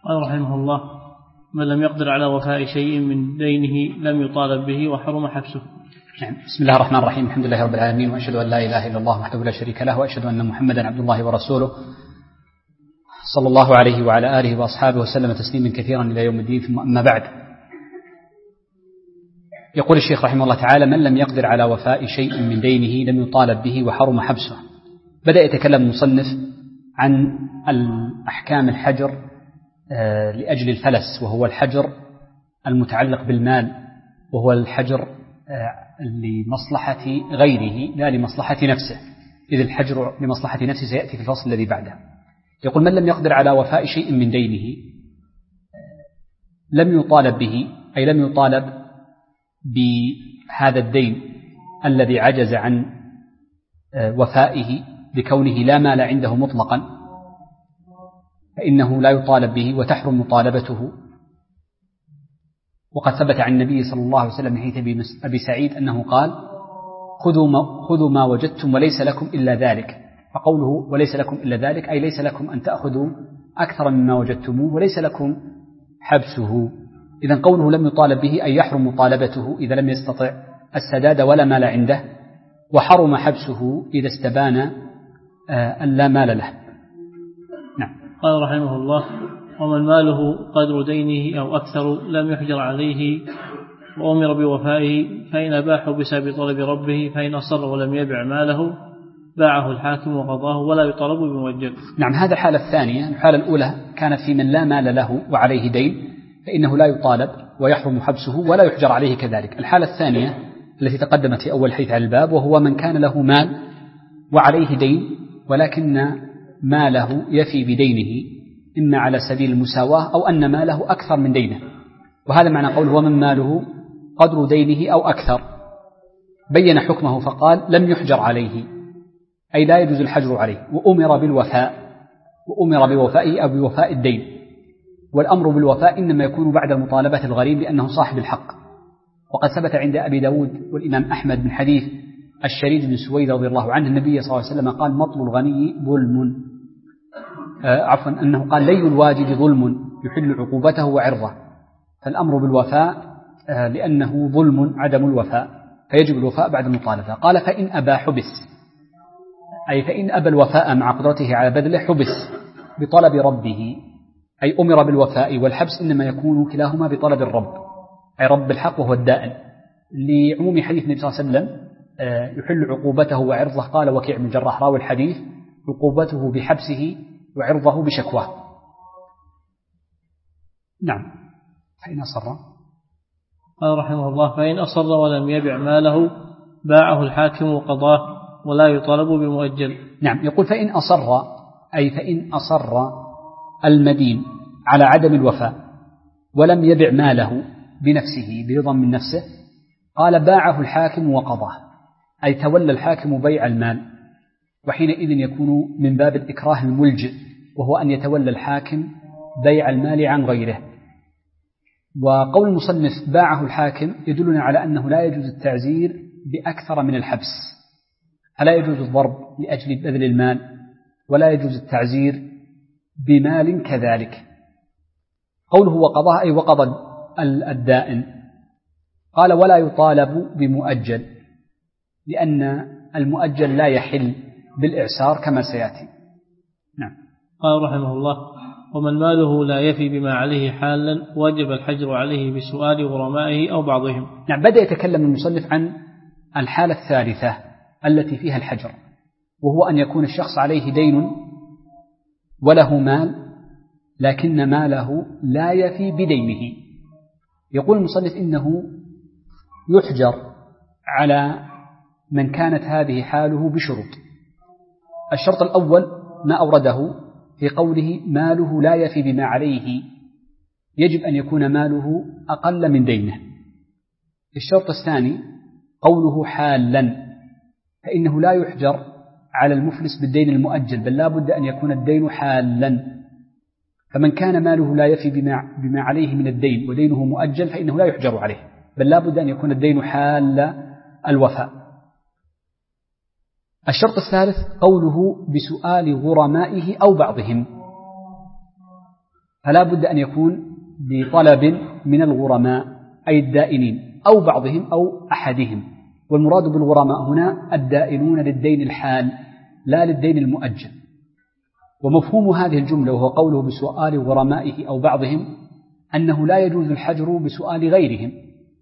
قال رحمه الله: من لم يقدر على وفاء شيء من دينه لم يطالب به وحرم حبسه. بسم الله الرحمن الرحيم. الحمد لله رب العالمين، وأشهد أن لا إله إلا الله وحده لا شريك له، وأشهد أن محمدا عبد الله ورسوله صلى الله عليه وعلى آله وأصحابه وسلم تسليما كثيرا إلى يوم الدين. ثم أما بعد، يقول الشيخ رحمه الله تعالى: من لم يقدر على وفاء شيء من دينه لم يطالب به وحرم حبسه. بدأ يتكلم المصنف عن الأحكام الحجر لأجل الفلس، وهو الحجر المتعلق بالمال، وهو الحجر لمصلحة غيره لا لمصلحة نفسه، إذ الحجر لمصلحة نفسه سيأتي في الفصل الذي بعده. يقول: من لم يقدر على وفاء شيء من دينه لم يطالب به، أي لم يطالب بهذا الدين الذي عجز عن وفائه بكونه لا مال عنده مطلقا، فإنه لا يطالب به وتحرم مطالبته. وقد ثبت عن النبي صلى الله عليه وسلم من حديث أبي سعيد أنه قال: خذوا ما وجدتم وليس لكم إلا ذلك. فقوله وليس لكم إلا ذلك أي ليس لكم أن تأخذوا أكثر مما وجدتموه، وليس لكم حبسه. إذن قوله لم يطالب به أي يحرم مطالبته إذا لم يستطع السداد ولا مال عنده، وحرم حبسه إذا استبان أن لا مال له. نعم. قال رحمه الله: ومن ماله قدر دينه أو أكثر لم يحجر عليه وأمر بوفائه، فإن أباح بسبب طلب ربه، فإن أصر ولم يبع ماله باعه الحاكم وقضاه ولا يطالب بمؤجل. نعم، هذا الحالة الثانية. الحالة الأولى كانت في من لا مال له وعليه دين، فإنه لا يطالب ويحرم حبسه ولا يحجر عليه كذلك. الحالة الثانية التي تقدمت في أول حيث على الباب، وهو من كان له مال وعليه دين، ولكن ماله يفي بدينه إما على سبيل المساواة أو أن ماله أكثر من دينه. وهذا معنى قوله ومن ماله قدر دينه أو أكثر. بين حكمه فقال: لم يحجر عليه، أي لا يجوز الحجر عليه، وأمر بوفائه أو بوفاء الدين. والأمر بالوفاء إنما يكون بعد المطالبة الغريم لأنه صاحب الحق. وقد ثبت عند أبي داود والإمام أحمد من حديث الشريد بن سويد رضي الله عنه النبي صلى الله عليه وسلم قال: مطل الغني ظلم، أنه قال: لي الواجد ظلم يحل عقوبته وعرضه. فالأمر بالوفاء لأنه ظلم عدم الوفاء، فيجب الوفاء بعد المطالبة. قال: فإن أبى حبس، أي فإن أبى الوفاء مع قدرته على بذله حبس بطلب ربه، أي أمر بالوفاء والحبس إنما يكون كلاهما بطلب الرب، أي رب الحق وهو الدائن، لعموم حديث النبي صلى الله عليه وسلم يحل عقوبته وعرضه. قال وكيع بن الجراح راوي الحديث: عقوبته بحبسه وعرضه بشكواه. نعم. فإن أصر، قال رحمه الله: فإن أصر ولم يبع ماله باعه الحاكم وقضاه ولا يطالب بمؤجل. نعم. يقول: فإن أصر، أي فإن أصر المدين على عدم الوفاء ولم يبع ماله بنفسه برضا من نفسه، قال: باعه الحاكم وقضاه، أي تولى الحاكم بيع المال، وحينئذ يكون من باب الإكراه الملجئ، وهو أن يتولى الحاكم بيع المال عن غيره. وقول المصنف باعه الحاكم يدلنا على أنه لا يجوز التعزير بأكثر من الحبس، فلا يجوز الضرب لأجل بذل المال، ولا يجوز التعزير بمال كذلك. قوله وقضاه أي وقضى الدائن. قال: ولا يطالب بمؤجل، لأن المؤجل لا يحل بالإعسار كما سيأتي. نعم. قال رحمه الله: ومن ماله لا يفي بما عليه حالا وجب الحجر عليه بسؤال غرمائه أو بعضهم. نعم. بدأ يتكلم المصنف عن الحالة الثالثة التي فيها الحجر، وهو أن يكون الشخص عليه دين وله مال، لكن ماله لا يفي بدينه. يقول المصنف إنه يحجر على من كانت هذه حاله بشروط. الشرط الأول ما أورده في قوله ماله لا يفي بما عليه، يجب أن يكون ماله أقل من دينه. الشرط الثاني قوله حالا، فإنه لا يحجر على المفلس بالدين المؤجل، بل لا بد أن يكون الدين حالا. فمن كان ماله لا يفي بما عليه من الدين ودينه مؤجل فإنه لا يحجر عليه، بل لا بد أن يكون الدين حال الوفاء. الشرط الثالث قوله بسؤال غرمائه أو بعضهم، فلا بد أن يكون بطلب من الغرماء أي الدائنين أو بعضهم أو أحدهم، والمراد بالغرماء هنا الدائنون للدين الحال لا للدين المؤجل. ومفهوم هذه الجملة وهو قوله بسؤال غرمائه أو بعضهم أنه لا يجوز الحجر بسؤال غيرهم.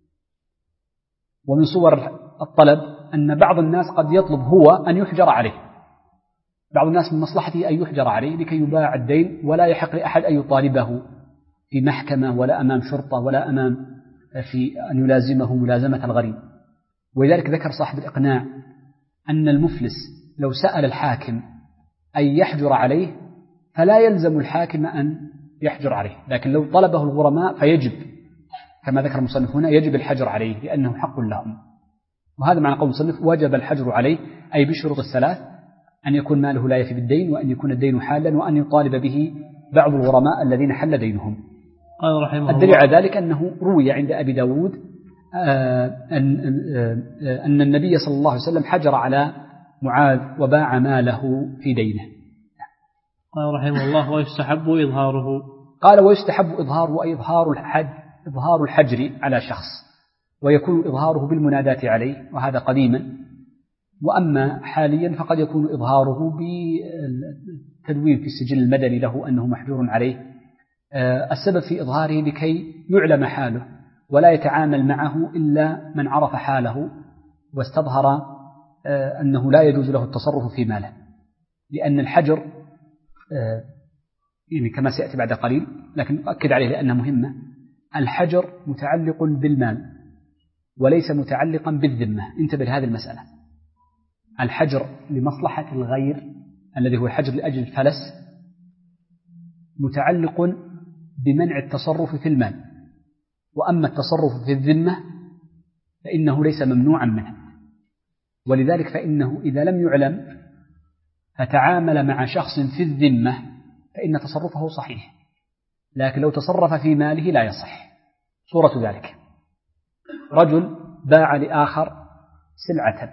ومن صور الطلب أن بعض الناس قد يطلب هو أن يحجر عليه، بعض الناس من مصلحته أن يحجر عليه لكي يباع الدين ولا يحق لأحد أن يطالبه في محكمة ولا أمام شرطة ولا أمام في أن يلازمه ملازمة الغريم. ولذلك ذكر صاحب الإقناع أن المفلس لو سأل الحاكم أن يحجر عليه فلا يلزم الحاكم أن يحجر عليه، لكن لو طلبه الغرماء فيجب كما ذكر المصنف هنا يجب الحجر عليه لأنه حق لهم. وهذا معنى قول المصنف وجب الحجر عليه أي بشروط الثلاث: أن يكون ماله لا يفي بالدين، وأن يكون الدين حالا، وأن يطالب به بعض الغرماء الذين حل دينهم. الدليل على ذلك أنه روي عند أبي داود أن النبي صلى الله عليه وسلم حجر على معاذ وباع ماله في دينه. قال رحمه الله ويستحب إظهاره. قال ويستحب إظهاره أي إظهار الحجر على شخص، ويكون إظهاره بالمناداة عليه، وهذا قديما. وأما حاليا فقد يكون إظهاره بالتدوين في السجل المدني له أنه محجور عليه. السبب في إظهاره لكي يعلم حاله ولا يتعامل معه إلا من عرف حاله واستظهر أنه لا يجوز له التصرف في ماله، لأن الحجر يعني كما سيأتي بعد قليل لكن أؤكد عليه لأنها مهمة، الحجر متعلق بالمال وليس متعلقا بالذمة. انتبه لهذه المسألة. الحجر لمصلحة الغير الذي هو الحجر لأجل الفلس متعلق بمنع التصرف في المال، وأما التصرف في الذمة فإنه ليس ممنوعا منه. ولذلك فإنه إذا لم يعلم فتعامل مع شخص في الذمة فإن تصرفه صحيح، لكن لو تصرف في ماله لا يصح. صورة ذلك: رجل باع لآخر سلعة،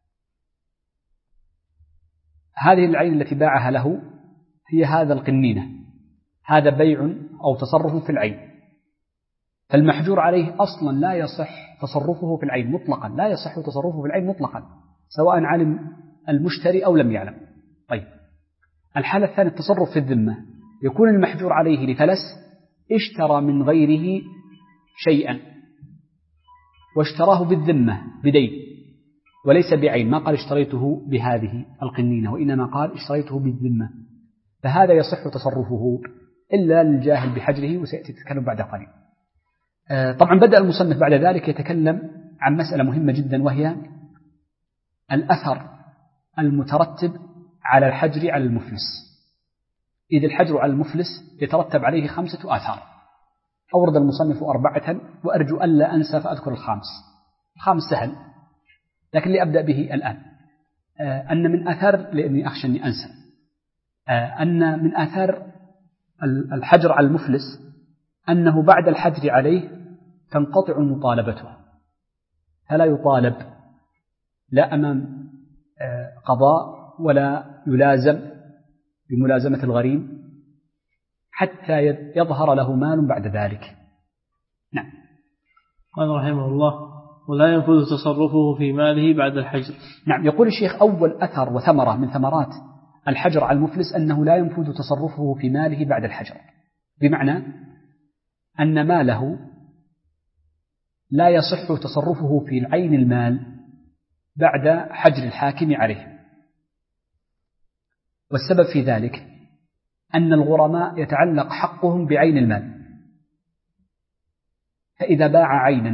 هذه العين التي باعها له هي هذا القنينة، هذا بيع أو تصرف في العين، فالمحجور عليه أصلا لا يصح تصرفه في العين مطلقا، لا يصح تصرفه في العين مطلقا سواء علم المشتري أو لم يعلم. طيب، الحالة الثانية التصرف في الذمة، يكون المحجور عليه لفلس اشترى من غيره شيئا واشتراه بالذمة بدين وليس بعين، ما قال اشتريته بهذه القنينة وإنما قال اشتريته بالذمة، فهذا يصح تصرفه إلا للجاهل بحجره، وسيأتي التكلم بعد قليل. طبعا بدأ المصنف بعد ذلك يتكلم عن مسألة مهمة جدا، وهي الأثر المترتب على الحجر على المفلس. إذ الحجر على المفلس يترتب عليه 5 آثار، أورد المصنف 4 وأرجو ألا أنسى فأذكر الخامس سهل لكن لأبدأ به الآن. أن من آثار، لأني أخشى أني أنسى، أن من آثار الحجر على المفلس أنه بعد الحجر عليه تنقطع مطالبته، فلا يطالب لا أمام قضاء ولا يلازم بملازمة الغريم حتى يظهر له مال بعد ذلك. نعم. قال رحمه الله ولا ينفذ تصرفه في ماله بعد الحجر. نعم. يقول الشيخ أول أثر وثمرة من ثمرات الحجر على المفلس أنه لا ينفذ تصرفه في ماله بعد الحجر، بمعنى أن ماله لا يصح تصرفه في العين المال بعد حجر الحاكم عليه. والسبب في ذلك أن الغرماء يتعلق حقهم بعين المال، فإذا باع عينا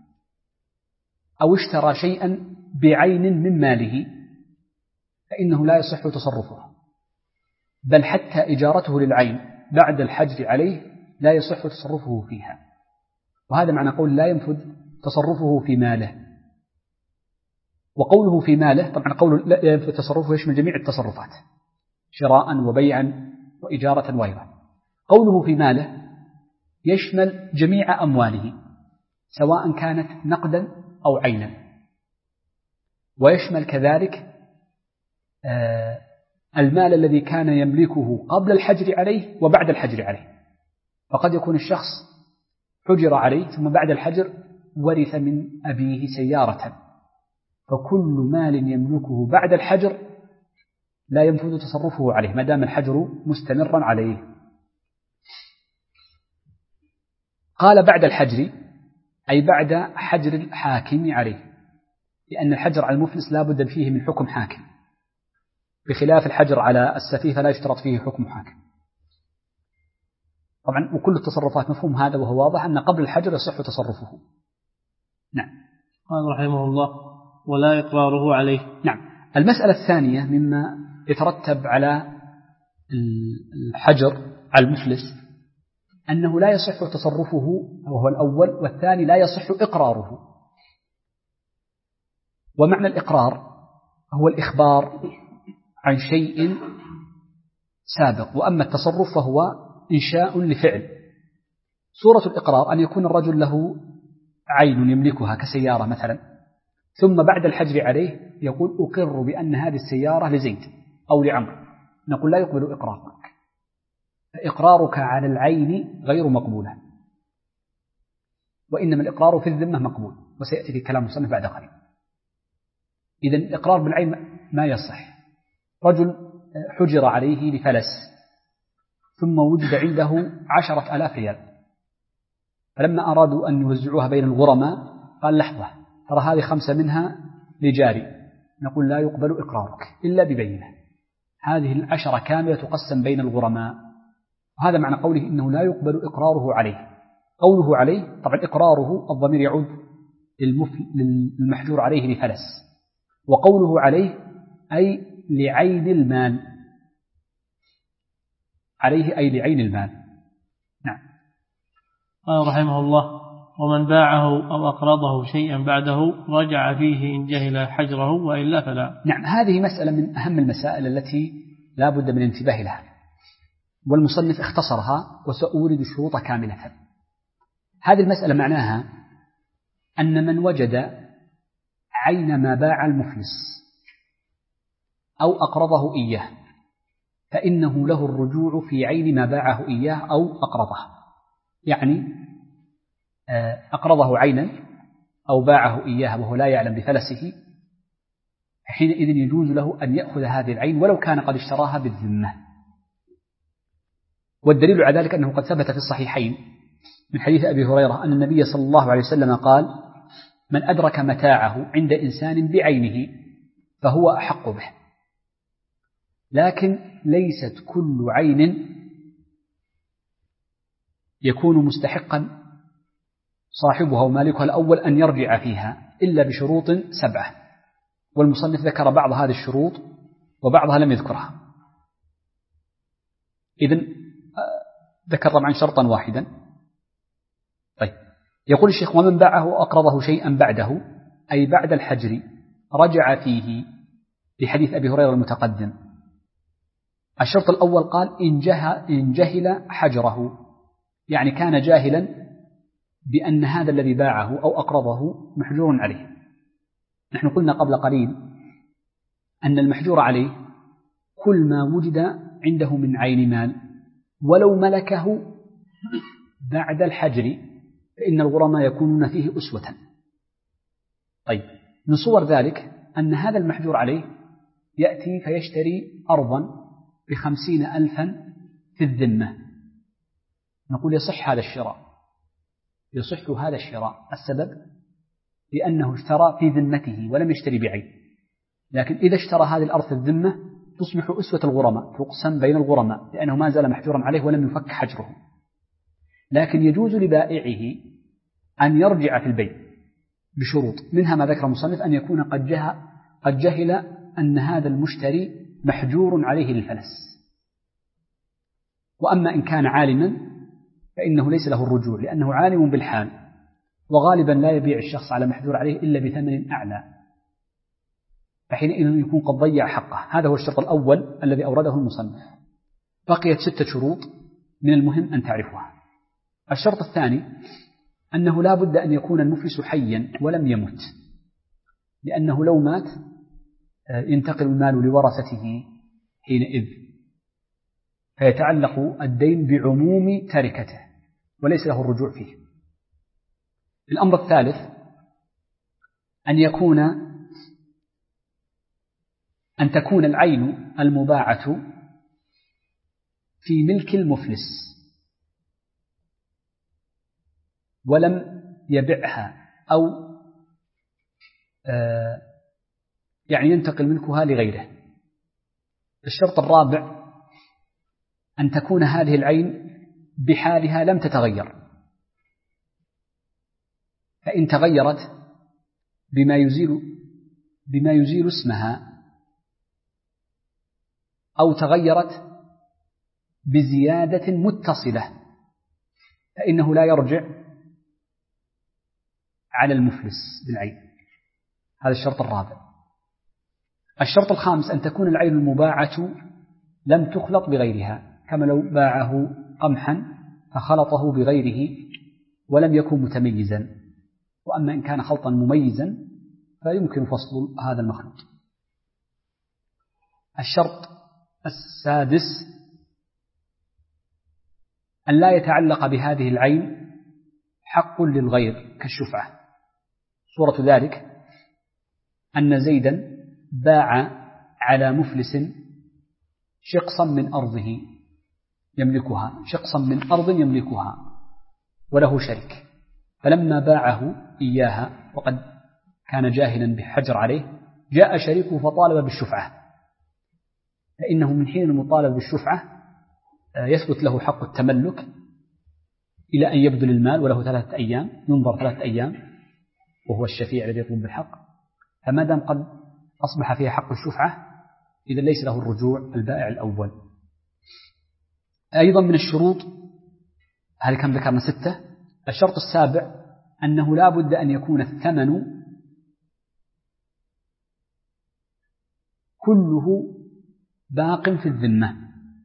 أو اشترى شيئا بعين من ماله فإنه لا يصح تصرفه، بل حتى إجارته للعين بعد الحجر عليه لا يصح تصرفه فيها. وهذا معنى قول لا ينفذ تصرفه في ماله. وقوله في ماله طبعا قول لا ينفذ تصرفه يشمل جميع التصرفات، شراء وبيعا وإجارة وغيرها. قوله في ماله يشمل جميع أمواله سواء كانت نقدا أو عينا، ويشمل كذلك المال الذي كان يملكه قبل الحجر عليه وبعد الحجر عليه. فقد يكون الشخص حجر عليه ثم بعد الحجر ورث من أبيه سيارة، فكل مال يملكه بعد الحجر لا ينفذ تصرفه عليه ما دام الحجر مستمرا عليه. قال بعد الحجر أي بعد حجر الحاكم عليه، لأن الحجر على المفلس لا بد فيه من حكم حاكم، بخلاف الحجر على السفيه فلا يشترط فيه حكم حاكم. طبعا وكل التصرفات مفهوم هذا، وهو واضح أن قبل الحجر يصح تصرفه. نعم. قال رحمه الله: ولا إقراره عليه. نعم. المسألة الثانية مما يترتب على الحجر على المفلس أنه لا يصح تصرفه، وهو الأول، والثاني لا يصح إقراره. ومعنى الإقرار هو الإخبار عن شيء سابق، وأما التصرف فهو إنشاء لفعل. صورة الإقرار أن يكون الرجل له عين يملكها كسيارة مثلا، ثم بعد الحجر عليه يقول أقر بأن هذه السيارة لزيد أو لعمر، نقول لا يقبل إقرارك، فإقرارك على العين غير مقبولة، وإنما الإقرار في الذمة مقبول، وسيأتي في كلام المصنف بعد قليل. إذن الإقرار بالعين ما يصح. رجل حجر عليه لفلس ثم وجد عنده 10,000 ريال، فلما أرادوا أن يوزعوها بين الغرماء قال لحظة ترى هذه 5 منها لجاري، نقول لا يقبل إقرارك إلا ببينة، هذه 10 كاملة تقسم بين الغرماء. وهذا معنى قوله إنه لا يقبل إقراره عليه. قوله عليه طبعا إقراره الضمير يعود للمحجور عليه لفلس، وقوله عليه أي لعين المال، عليه أي لعين المال. نعم. قال رحمه الله: ومن باعه أو أقرضه شيئا بعده رجع فيه إن جهل حجره وإلا فلا. نعم. هذه مسألة من أهم المسائل التي لا بد من الانتباه لها، والمصنف اختصرها وسأورد الشروط كاملة. هذه المسألة معناها أن من وجد عين ما باع المفلس أو أقرضه إياه فإنه له الرجوع في عين ما باعه إياه أو أقرضه، يعني أقرضه عينا أو باعه إياه وهو لا يعلم بفلسه، حينئذ يجوز له أن يأخذ هذه العين ولو كان قد اشتراها بالذمة. والدليل على ذلك أنه قد ثبت في الصحيحين من حديث أبي هريرة أن النبي صلى الله عليه وسلم قال: من أدرك متاعه عند إنسان بعينه فهو أحق به. لكن ليست كل عين يكون مستحقا صاحبها ومالكها الأول أن يرجع فيها إلا بشروط 7، والمصنف ذكر بعض هذه الشروط وبعضها لم يذكرها. إذن ذكر طبعا شرطا واحدا. طيب، يقول الشيخ: ومن باعه وأقرضه شيئا بعده أي بعد الحجر رجع فيه، لحديث أبي هريرة المتقدم. الشرط الأول قال إن جهل حجره، يعني كان جاهلا بأن هذا الذي باعه أو أقرضه محجور عليه. نحن قلنا قبل قليل أن المحجور عليه كل ما وجد عنده من عين مال ولو ملكه بعد الحجر فإن الغرماء يكونون فيه أسوة. طيب، من صور ذلك أن هذا المحجور عليه يأتي فيشتري أرضا ب50,000 في الذمة، نقول يصح هذا الشراء، يصح هذا الشراء. السبب لأنه اشترى في ذمته ولم يشتري بعين، لكن إذا اشترى هذه الأرض في الذمة تصبح أسوة الغرماء، تقسم بين الغرماء لأنه ما زال محجورا عليه ولم يفك حجره. لكن يجوز لبائعه أن يرجع في البيع بشروط، منها ما ذكر المصنف أن يكون قد جهل أن هذا المشتري محجور عليه للفلس. وأما إن كان عالما فإنه ليس له الرجوع، لأنه عالم بالحال، وغالبا لا يبيع الشخص على محجور عليه إلا بثمن أعلى، فحينئذ يكون قد ضيع حقه. هذا هو الشرط الأول الذي أورده المصنف. بقيت 6 شروط من المهم أن تعرفها. الشرط الثاني أنه لا بد أن يكون المفلس حيا ولم يمت، لأنه لو مات ينتقل المال لورثته حينئذ، فيتعلق الدين بعموم تركته وليس له الرجوع فيه. الأمر الثالث أن تكون العين المباعة في ملك المفلس ولم يبعها أو يعني ينتقل ملكها لغيره. الشرط الرابع أن تكون هذه العين بحالها لم تتغير، فإن تغيرت بما يزيل اسمها أو تغيرت بزيادة متصلة فإنه لا يرجع على المفلس بالعين. هذا الشرط الرابع. الشرط الخامس أن تكون العين المباعة لم تخلط بغيرها، كما لو باعه قمحا فخلطه بغيره ولم يكن متميزا، وأما إن كان خلطا مميزا فيمكن فصل هذا المخلوط. الشرط السادس أن لا يتعلق بهذه العين حق للغير كالشفعة. صورة ذلك أن زيدا باع على مفلس شقصا من أرضه يملكها، شقصا من أرض يملكها وله شريك، فلما باعه إياها وقد كان جاهلا بحجر عليه جاء شريكه فطالب بالشفعة، فإنه من حين المطالب بالشفعة يثبت له حق التملك إلى أن يبذل المال، وله 3 أيام، ينظر 3 أيام وهو الشفيع الذي يطلب بالحق، فما دام قد أصبح فيها حق الشفعة إذا ليس له الرجوع البائع الأول. أيضا من الشروط، هل كم ذكرنا 6؟ الشرط السابع أنه لا بد أن يكون الثمن كله باق في الذمة،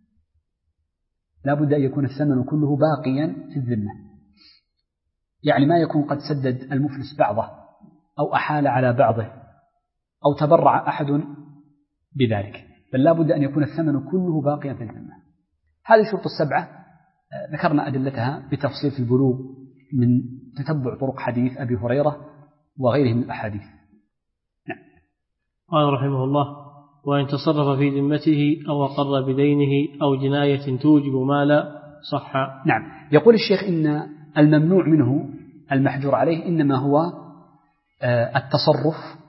لا بد أن يكون الثمن كله باقيا في الذمة، يعني ما يكون قد سدد المفلس بعضه أو أحال على بعضه أو تبرع أحد بذلك، بل لا بد أن يكون الثمن كله باقيا في الذمة. هذه الشروط السبعة ذكرنا أدلتها بتفصيل في البلوغ من تتبع طرق حديث أبي هريرة وغيره من الأحاديث. نعم. قال رحمه الله: وإن تصرف في ذمته أو أقر بدينه أو جناية توجب مالا صح. نعم. يقول الشيخ إن الممنوع منه المحجور عليه إنما هو التصرف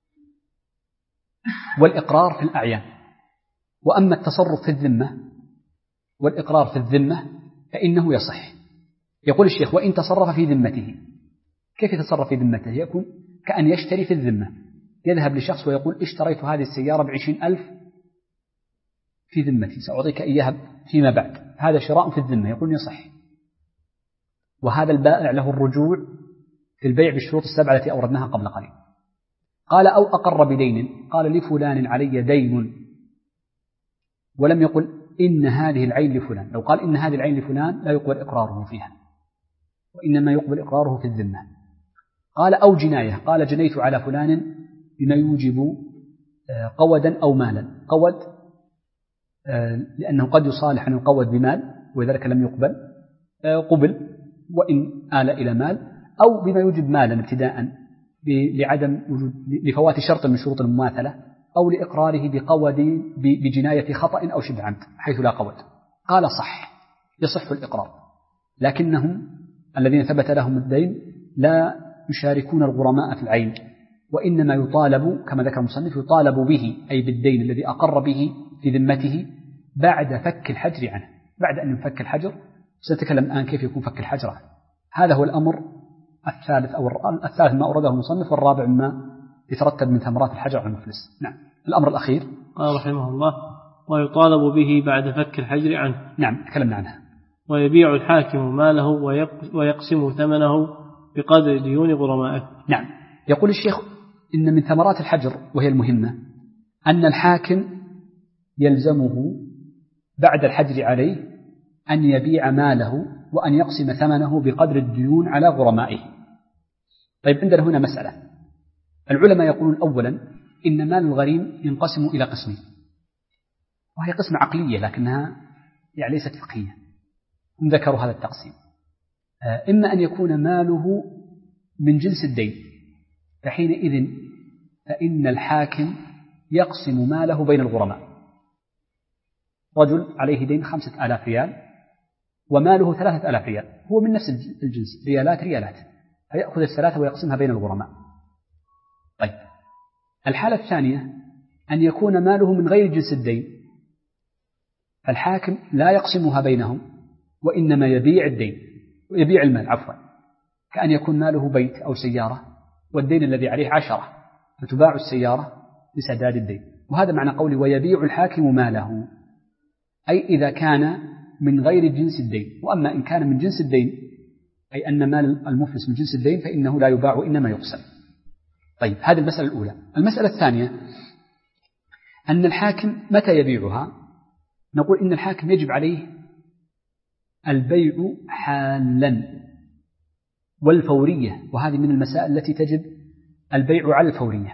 والإقرار في الأعيان، وأما التصرف في الذمة والإقرار في الذمة فإنه يصح. يقول الشيخ: وإن تصرف في ذمته. كيف يتصرف في ذمته؟ يكون كأن يشتري في الذمة، يذهب لشخص ويقول: اشتريت هذه السيارة ب20,000 في ذمتي، سأعطيك إياها فيما بعد. هذا شراء في الذمة، يقول يصح، وهذا البائع له الرجوع في البيع بالشروط السبعة التي أوردناها قبل قليل. قال: أو أقر بدين، قال لفلان علي دين ولم يقل إن هذه العين لفلان. لو قال إن هذه العين لفلان لا يقبل إقراره فيها، وإنما يقبل إقراره في الذمة. قال: أو جناية، قال جنيت على فلان بما يوجب قودا أو مالا. قود لأنه قد يصالح عن القود بمال وذلك لم يقبل، قبل وإن آل إلى مال، أو بما يوجب مالا ابتداء لعدم وجود لفوات شرط من شروط المماثلة، أو لإقراره بقود بجناية خطأ أو شبه عمد حيث لا قود. قال: صح، يصح الإقرار، لكنهم الذين ثبت لهم الدين لا يشاركون الغرماء في العين، وإنما يطالب كما ذكر المصنف يطالب به أي بالدين الذي أقر به في ذمته بعد فك الحجر عنه، بعد أن يفك الحجر. سنتكلم الآن كيف يكون فك الحجر عنه. هذا هو الأمر الثالث الثالث ما أورده المصنف، والرابع ما يترتب من ثمرات الحجر على المفلس. نعم. الأمر الأخير قال رحمه الله: ويطالب به بعد فك الحجر عنه. نعم، تكلمنا عنها. ويبيع الحاكم ماله ويقسم ثمنه بقدر ديون غرمائه. نعم. يقول الشيخ إن من ثمرات الحجر وهي المهمة أن الحاكم يلزمه بعد الحجر عليه أن يبيع ماله وأن يقسم ثمنه بقدر الديون على غرمائه. طيب، عندنا هنا مسألة. العلماء يقولون أولا إن مال الغريم ينقسم إلى قسمين، وهي قسمة عقلية لكنها يعني ليست فقهية. هم ذكروا هذا التقسيم. إما أن يكون ماله من جنس الدين، فحينئذ فإن الحاكم يقسم ماله بين الغرماء. رجل عليه دين 5000 ريال وماله 3000 ريال، هو من نفس الجنس، ريالات، فيأخذ الثلاثة ويقسمها بين الغرماء. طيب، الحالة الثانية أن يكون ماله من غير جنس الدين، فالحاكم لا يقسمها بينهم وإنما يبيع المال كأن يكون ماله بيت أو سيارة والدين الذي عليه 10، فتباع السيارة لسداد الدين. وهذا معنى قولي ويبيع الحاكم ماله، أي إذا كان من غير جنس الدين. وأما إن كان من جنس الدين، أي أن مال المفلس من جنس الدين، فإنه لا يباع وإنما يقسم. طيب، هذه المسألة الأولى. المسألة الثانية أن الحاكم متى يبيعها؟ نقول إن الحاكم يجب عليه البيع حالا والفورية، وهذه من المسائل التي تجب البيع على الفورية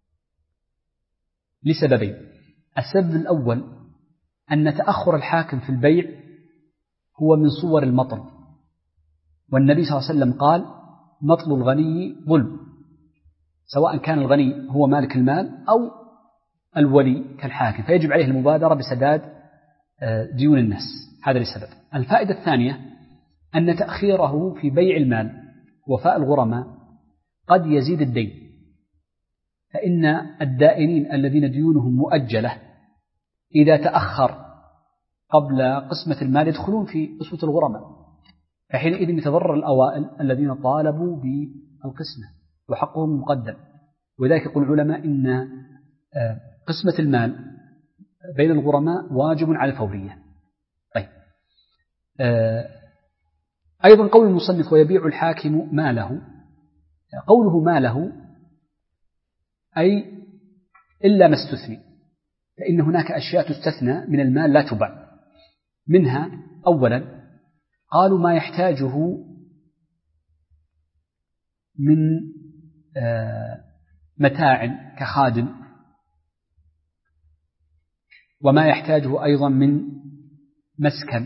لسببين. السبب الأول أن تأخر الحاكم في البيع هو من صور المطل، والنبي صلى الله عليه وسلم قال مطل الغني ظلم، سواء كان الغني هو مالك المال أو الولي كالحاكم، فيجب عليه المبادرة بسداد ديون الناس. هذا لسبب. الفائدة الثانية أن تأخيره في بيع المال وفاء الغرماء قد يزيد الدين، فإن الدائنين الذين ديونهم مؤجلة إذا تأخر قبل قسمة المال يدخلون في أسوة الغرماء، فحينئذ يتضرر الأوائل الذين طالبوا بالقسمة وحقهم مقدم. وذلك يقول العلماء إن قسمة المال بين الغرماء واجب على الفورية. طيب، أيضا قول المصنف ويبيع الحاكم ماله، قوله ماله أي إلا ما استثني، فإن هناك أشياء تستثنى من المال لا تباع. منها أولا قالوا ما يحتاجه من متاع كخادم، وما يحتاجه أيضا من مسكن.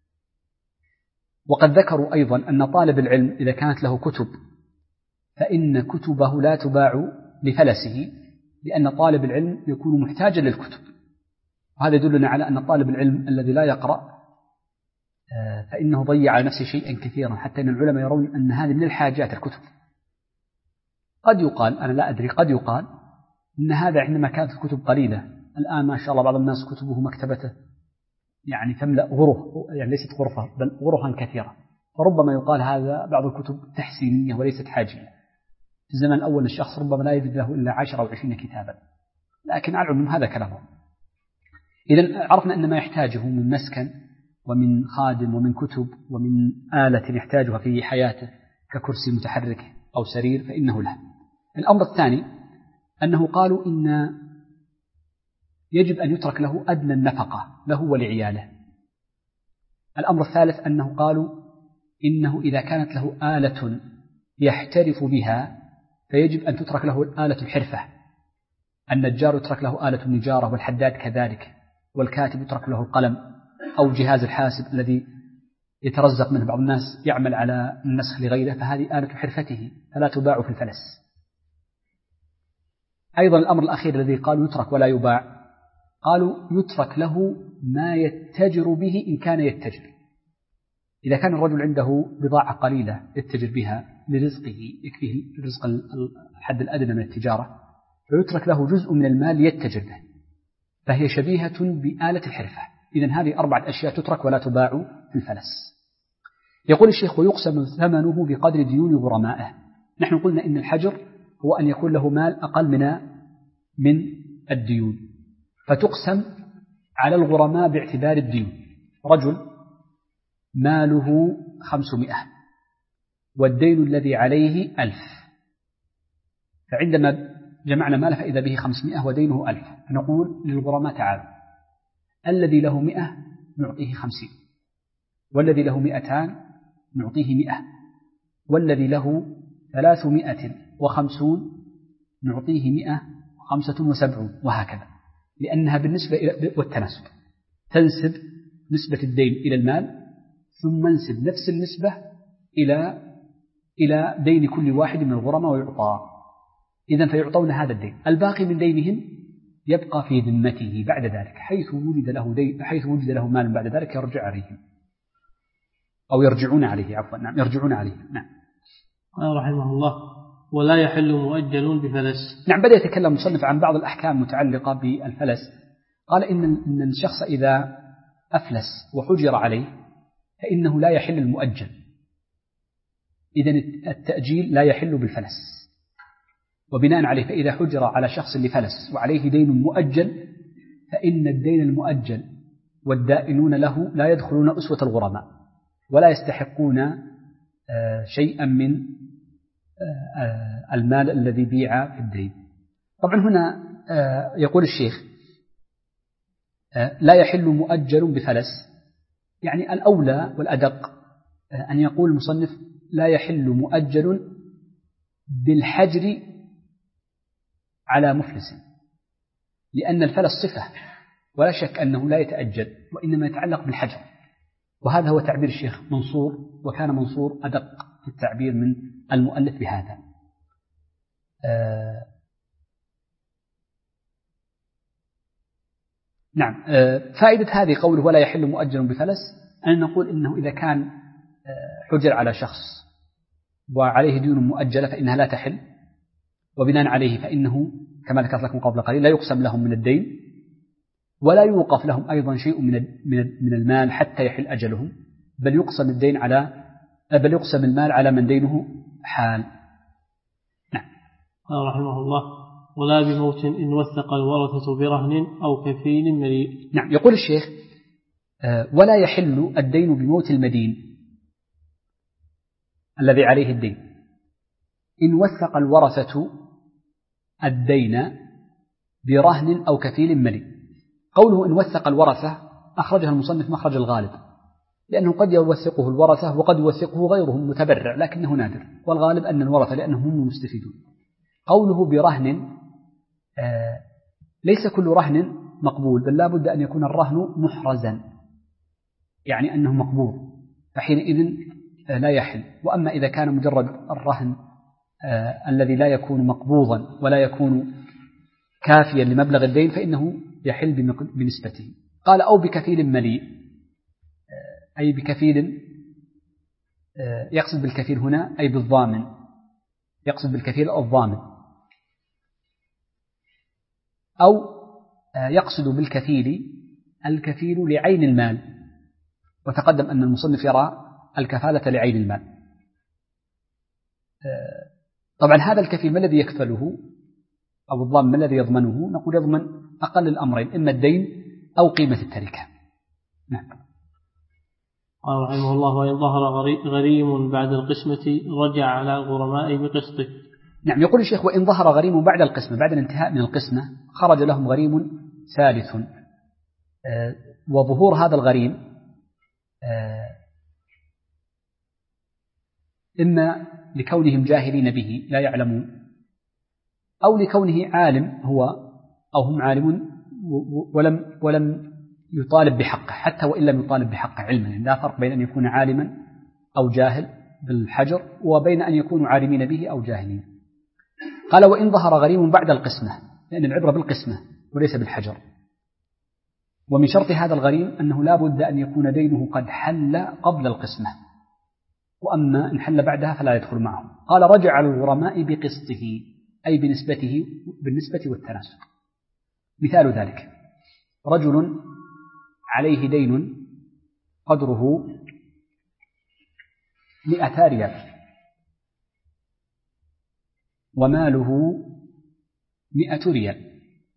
وقد ذكروا أيضا أن طالب العلم إذا كانت له كتب فإن كتبه لا تباع لفلسه، لأن طالب العلم يكون محتاجا للكتب، وهذا يدلنا على أن طالب العلم الذي لا يقرأ فإنه ضيع على نفسه شيئا كثيرا، حتى أن العلماء يرون أن هذه من الحاجات الكتب. قد يقال، أنا لا أدري، قد يقال أن هذا عندما كانت الكتب قليلة، الآن ما شاء الله بعض الناس كتبه مكتبته يعني تملأ غرف، يعني ليست غرفة بل غرفا كثيرة، فربما يقال هذا بعض الكتب تحسينية وليست حاجية. في الزمن الأول الشخص ربما لا يجد له إلا 10 أو 20 كتابا، لكن على العموم هذا كلامه. إذن عرفنا أن ما يحتاجه من مسكن ومن خادم ومن كتب ومن آلة يحتاجها في حياته ككرسي متحرك أو سرير فإنه له. الأمر الثاني أنه قالوا إن يجب أن يترك له أدنى النفقة له ولعياله. الأمر الثالث أنه قالوا إنه إذا كانت له آلة يحترف بها فيجب أن تترك له آلة الحرفة. النجار يترك له آلة النجارة، والحداد كذلك، والكاتب يترك له القلم أو جهاز الحاسب الذي يترزق منه بعض الناس يعمل على النسخ لغيره، فهذه آلة حرفته فلا تباع في الفلس. أيضا الأمر الأخير الذي قالوا يترك ولا يباع، قالوا يترك له ما يتجر به إن كان يتجر. إذا كان الرجل عنده بضاعة قليلة يتجر بها لرزقه يكفيه رزق الحد الأدنى من التجارة، فيترك له جزء من المال يتجر به، فهي شبيهة بآلة الحرفة. إذن هذه 4 أشياء تترك ولا تباع في الفلس. يقول الشيخ ويقسم ثمنه بقدر ديون غرمائه. نحن قلنا إن الحجر هو أن يكون له مال أقل من الديون، فتقسم على الغرماء باعتبار الديون. رجل ماله 500 والدين الذي عليه 1000، فعندما جمعنا ماله فإذا به 500 ودينه 1000، فنقول للغرماء تعالوا الذي له 100 نعطيه 50، والذي له 200 نعطيه 100، والذي له 350 نعطيه 175، وهكذا، لأنها بالنسبة إلى والتناسب تنسب نسبة الدين إلى المال ثم ننسب نفس النسبة إلى دين كل واحد من الغرماء ويعطى. إذن فيعطون هذا الدين، الباقي من دينهم يبقى في ذمته بعد ذلك، حيث وجد له مال بعد ذلك يرجع عليهم أو يرجعون عليه، عفوا نعم يرجعون عليه. نعم. رحمه الله. ولا يحل مؤجل بفلس. نعم. بدأ يتكلم المصنف عن بعض الأحكام المتعلقة بالفلس. قال إن الشخص إذا أفلس وحجر عليه فإنه لا يحل المؤجل. إذن التأجيل لا يحل بالفلس، وبناء عليه فإذا حجر على شخص لفلس وعليه دين مؤجل فإن الدين المؤجل والدائنون له لا يدخلون أسوة الغرماء ولا يستحقون شيئا من المال الذي بيع في الدين. طبعا هنا يقول الشيخ لا يحل مؤجل بفلس، يعني الأولى والأدق أن يقول المصنف لا يحل مؤجل بالحجر على مفلس، لأن الفلس صفة ولا شك أنه لا يتأجل وإنما يتعلق بالحجر، وهذا هو تعبير الشيخ منصور، وكان منصور أدق في التعبير من المؤلف بهذا. نعم. فائدة هذه قوله ولا يحل مؤجل بفلس أن نقول إنه إذا كان حجر على شخص وعليه دين مؤجلة فإنها لا تحل، وبناء عليه فإنه كما ذكرت لكم قبل قليل لا يقسم لهم من الدين ولا يوقف لهم أيضا شيء من المال حتى يحل أجلهم، بل يقسم المال على من دينه حال. نعم. رحمه الله. ولا بموت إن وثق الورثة برهن أو كفيل مليء. نعم. يقول الشيخ ولا يحل الدين بموت المدين الذي عليه الدين إن وثق الورثة الدين برهن أو كفيل مليء. قوله إن وثق الورثة أخرجها المصنف مخرج الغالب، لأنه قد يوثقه الورثة وقد يوثقه غيرهم متبرع لكنه نادر، والغالب أن الورثة لأنهم هم المستفيدون. قوله برهن ليس كل رهن مقبول، بل لا بد أن يكون الرهن محرزا، يعني أنه مقبول، فحينئذ لا يحل. وأما إذا كان مجرد الرهن الذي لا يكون مقبوضا ولا يكون كافيا لمبلغ الدين فإنه يحل بنسبته. قال أو بكفيل مليء، أي بكفيل، يقصد بالكفيل هنا أي بالضامن، يقصد بالكفيل أو الضامن، أو يقصد بالكفيل الكفيل لعين المال، وتقدم أن المصنف يرى الكفالة لعين المال. طبعا هذا الكفيل ما الذي يكفله أو الضامن ما الذي يضمنه؟ نقول يضمن أقل الأمرين، إما الدين أو قيمة التركة. نعم. قال رحمه الله وإن ظهر غريم بعد القسمة رجع على الغرماء بقسطه. نعم. يقول الشيخ وإن ظهر غريم بعد القسمة، بعد الانتهاء من القسمة خرج لهم غريم ثالث، وظهور هذا الغريم إما لكونهم جاهلين به لا يعلمون، أو لكونه عالم هو أو هم عالمون ولم يطالب بحقه، حتى وإن لم يطالب بحقه علما، يعني لا فرق بين أن يكون عالما أو جاهل بالحجر وبين أن يكونوا عالمين به أو جاهلين. قال وإن ظهر غريم بعد القسمة، لأن العبرة بالقسمة وليس بالحجر، ومن شرط هذا الغريم أنه لا بد أن يكون دينه قد حل قبل القسمة، وأما إن حل بعدها فلا يدخل معه. قال رجع على الغرماء بقسطه، أي بالنسبة والتناسب. مثال ذلك رجل عليه دين قدره 100 ريال وماله 100 ريال،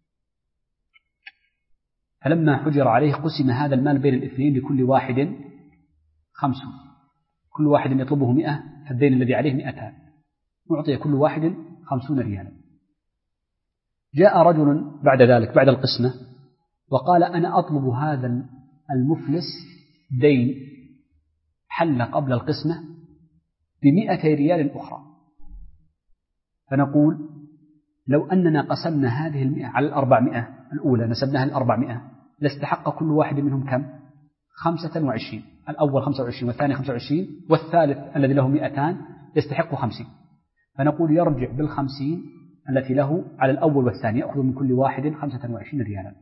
فلما حجر عليه قسم هذا المال بين الاثنين لكل واحد 5، كل واحد يطلبه 100، فالدين الذي عليه 200، نعطي كل واحد 50 ريالا. جاء رجل بعد ذلك بعد القسمة وقال أنا أطلب هذا المفلس دين حل قبل القسمة ب100 ريال أخرى، فنقول لو أننا قسمنا هذه 100 على 400 الأولى، نسبناها 400 لاستحق كل واحد منهم كم؟ 25. الأول 25 والثاني 25 والثالث الذي له 200 يستحق 50، فنقول يرجع بال50 التي له على الأول والثاني، يأخذ من كل واحد 25 ريالا.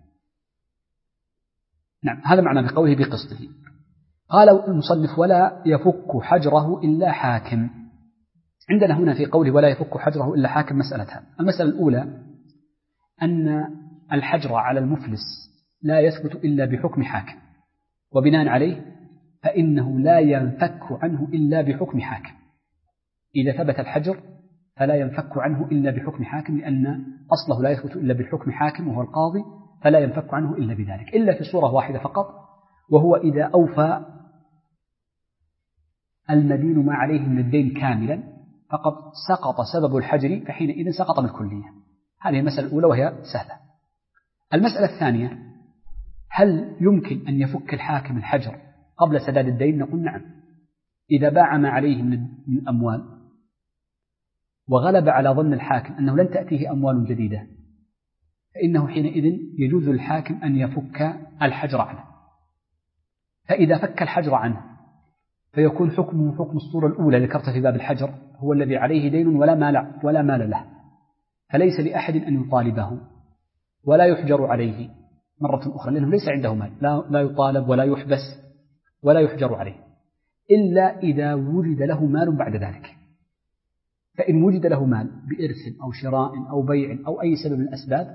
نعم، هذا معنى بقوله بقسطه. قال المصنف ولا يفك حجره إلا حاكم. عندنا هنا في قوله ولا يفك حجره إلا حاكم مسألتان. المسألة الأولى أن الحجر على المفلس لا يثبت إلا بحكم حاكم، وبناء عليه فإنه لا ينفك عنه إلا بحكم حاكم. إذا ثبت الحجر فلا ينفك عنه إلا بحكم حاكم، لأن أصله لا يثبت إلا بحكم حاكم وهو القاضي، فلا ينفك عنه إلا بذلك، إلا في صورة واحدة فقط، وهو إذا أوفى المدين ما عليه من الدين كاملا فقد سقط سبب الحجر، فحينئذ سقط بالكلية. هذه المسألة الأولى وهي سهلة. المسألة الثانية، هل يمكن أن يفك الحاكم الحجر قبل سداد الدين؟ نقول نعم. إذا باع ما عليه من الأموال وغلب على ظن الحاكم أنه لن تأتيه أموال جديدة، فإنه حينئذ يجوز للحاكم أن يفك الحجر عنه. فإذا فك الحجر عنه فيكون حكمه حكم الصورة الأولى ذكرت في باب الحجر، هو الذي عليه دين ولا مال له، فليس لأحد أن يطالبه ولا يحجر عليه مرة أخرى، لأنه ليس عنده مال، لا يطالب ولا يحبس ولا يحجر عليه، إلا إذا وجد له مال بعد ذلك. فإن وجد له مال بإرث أو شراء أو بيع أو أي سبب من الأسباب،